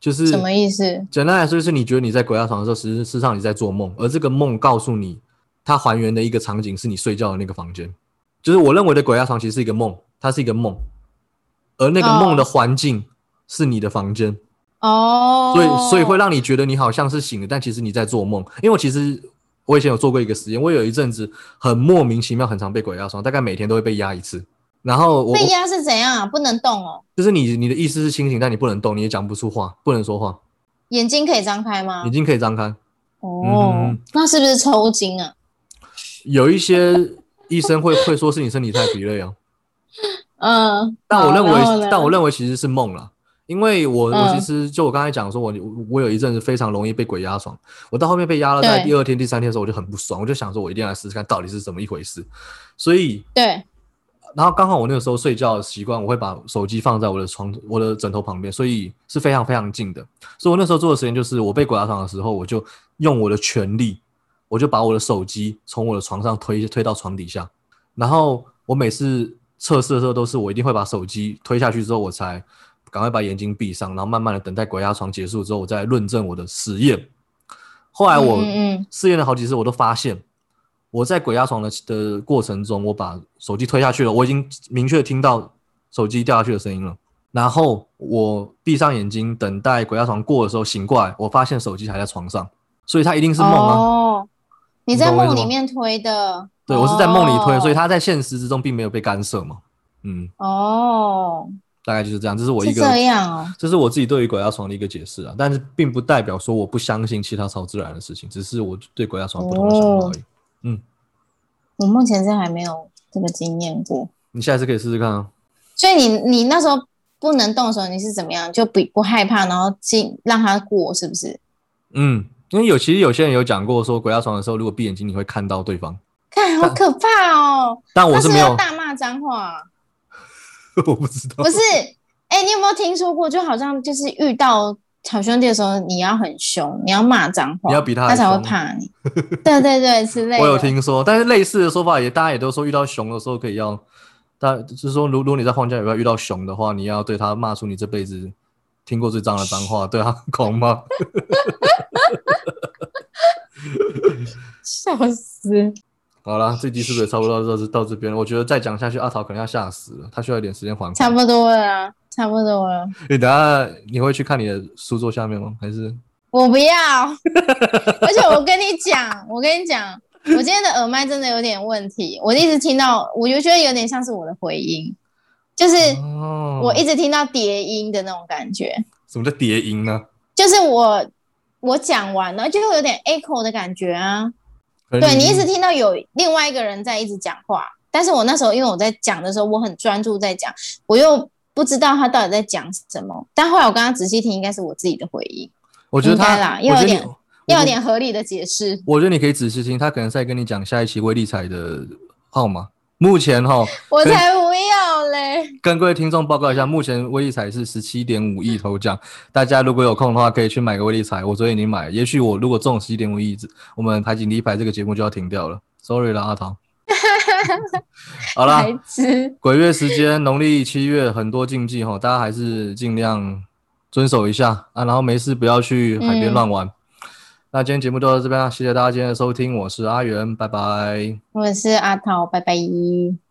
就是什么意思？ 简单来说，就是你觉得你在鬼压床的时候，实事实上你在做梦，而这个梦告诉你，它还原的一个场景是你睡觉的那个房间。就是我认为的鬼压床其实是一个梦，它是一个梦，而那个梦的环境是你的房间。 哦， 所以所以会让你觉得你好像是醒了，但其实你在做梦。因为我其实我以前有做过一个实验，我有一阵子很莫名其妙，很常被鬼压床，大概每天都会被压一次。然后我被压是怎样啊？不能动哦。 就是你你的意识是清醒，但你不能动，你也讲不出话，不能说话。 眼睛可以张开吗？ 眼睛可以张开。 哦、 嗯， 那是不是抽筋啊？ 有一些医生会会说是你身体太疲累啊。 嗯， 但我认为，但我认为其实是梦啦。因为我、 嗯、 我其实就我刚才讲说我我有一阵子非常容易被鬼压床，我到后面被压了，在第二天第三天的时候我就很不爽，我就想说我一定要来试试看到底是怎么一回事。所以对， 然后刚好我那个时候睡觉的习惯，我会把手机放在我的床我的枕头旁边，所以是非常非常近的。所以我那时候做的实验就是，我被鬼压床的时候，我就用我的全力，我就把我的手机从我的床上推推到床底下，然后我每次测试的时候都是我一定会把手机推下去之后，我才赶快把眼睛闭上，然后慢慢的等待鬼压床结束之后，我再论证我的实验。后来我试验了好几次，我都发现我在鬼压床 的, 的过程中，我把手机推下去了，我已经明确听到手机掉下去的声音了。然后我闭上眼睛等待鬼压床过的时候醒过来，我发现手机还在床上，所以它一定是梦啊。 哦，你在梦里面推的。 对，我是在梦里推，所以它在现实之中并没有被干涉嘛。嗯， 哦， 大概就是这样，这是我一个是这样哦， 这是我自己对于鬼压床的一个解释啊，但是并不代表说我不相信其他超自然的事情，只是我对鬼压床不同的想法而已。哦、嗯， 我目前是还没有这个经验过， 你下次可以试试看啊。 所以你你那时候不能动的时候，你是怎么样？就不不害怕，然后进让它过，是不是？ 嗯，因为有其实有些人有讲过说，鬼压床的时候，如果闭眼睛，你会看到对方。 看，好可怕哦！ 但我是没有是不是大骂脏话。 我不知道。 不是，哎、欸，你有没有听说过？就好像就是遇到好兄弟的时候，你要很凶，你要骂脏话， 你要比他他才会怕你。对对对，之类的。 我有听说，但是类似的说法也，大家也都说，遇到熊的时候可以要，但就是说，如果你在荒郊野外遇到熊的话，你要对他骂出你这辈子听过最脏的脏话，对他狂骂。 笑死！ 好啦，这集是不是也差不多到到这边了？我觉得再讲下去，阿桃可能要吓死了，他需要一点时间缓缓。 差不多了啊，差不多了。 你等下你会去看你的书桌下面吗？还是我不要？而且我跟你讲，我跟你讲，我今天的耳麦真的有点问题，我一直听到，我就觉得有点像是我的回音，就是我一直听到叠音的那种感觉。 什么叫叠音呢？ 就是我我讲完了，就会有点 echo 的感觉啊。对，你一直听到有另外一个人在一直讲话，但是我那时候因为我在讲的时候我很专注在讲，我又不知道他到底在讲什么，但后来我刚刚仔细听，应该是我自己的回应。 我觉得他啦，要有点要有点合理的解释。 我觉得你可以仔细听，他可能在跟你讲下一期威力彩的号码。目前齁， 我才不要嘞！ 跟各位听众报告一下，目前威力彩是 十七点五亿头奖，大家如果有空的话，可以去买个威力彩。我昨天已经买了，也许我如果中 十七点五亿，我们排景第一排这个节目就要停掉了。Sorry 啦，阿桃。好啦，鬼月时间，农历七月很多禁忌齁，大家还是尽量遵守一下啊，然后没事不要去海边乱玩。嗯，那今天节目就到这边了，谢谢大家今天的收听，我是阿元，拜拜。 我是阿桃，拜拜。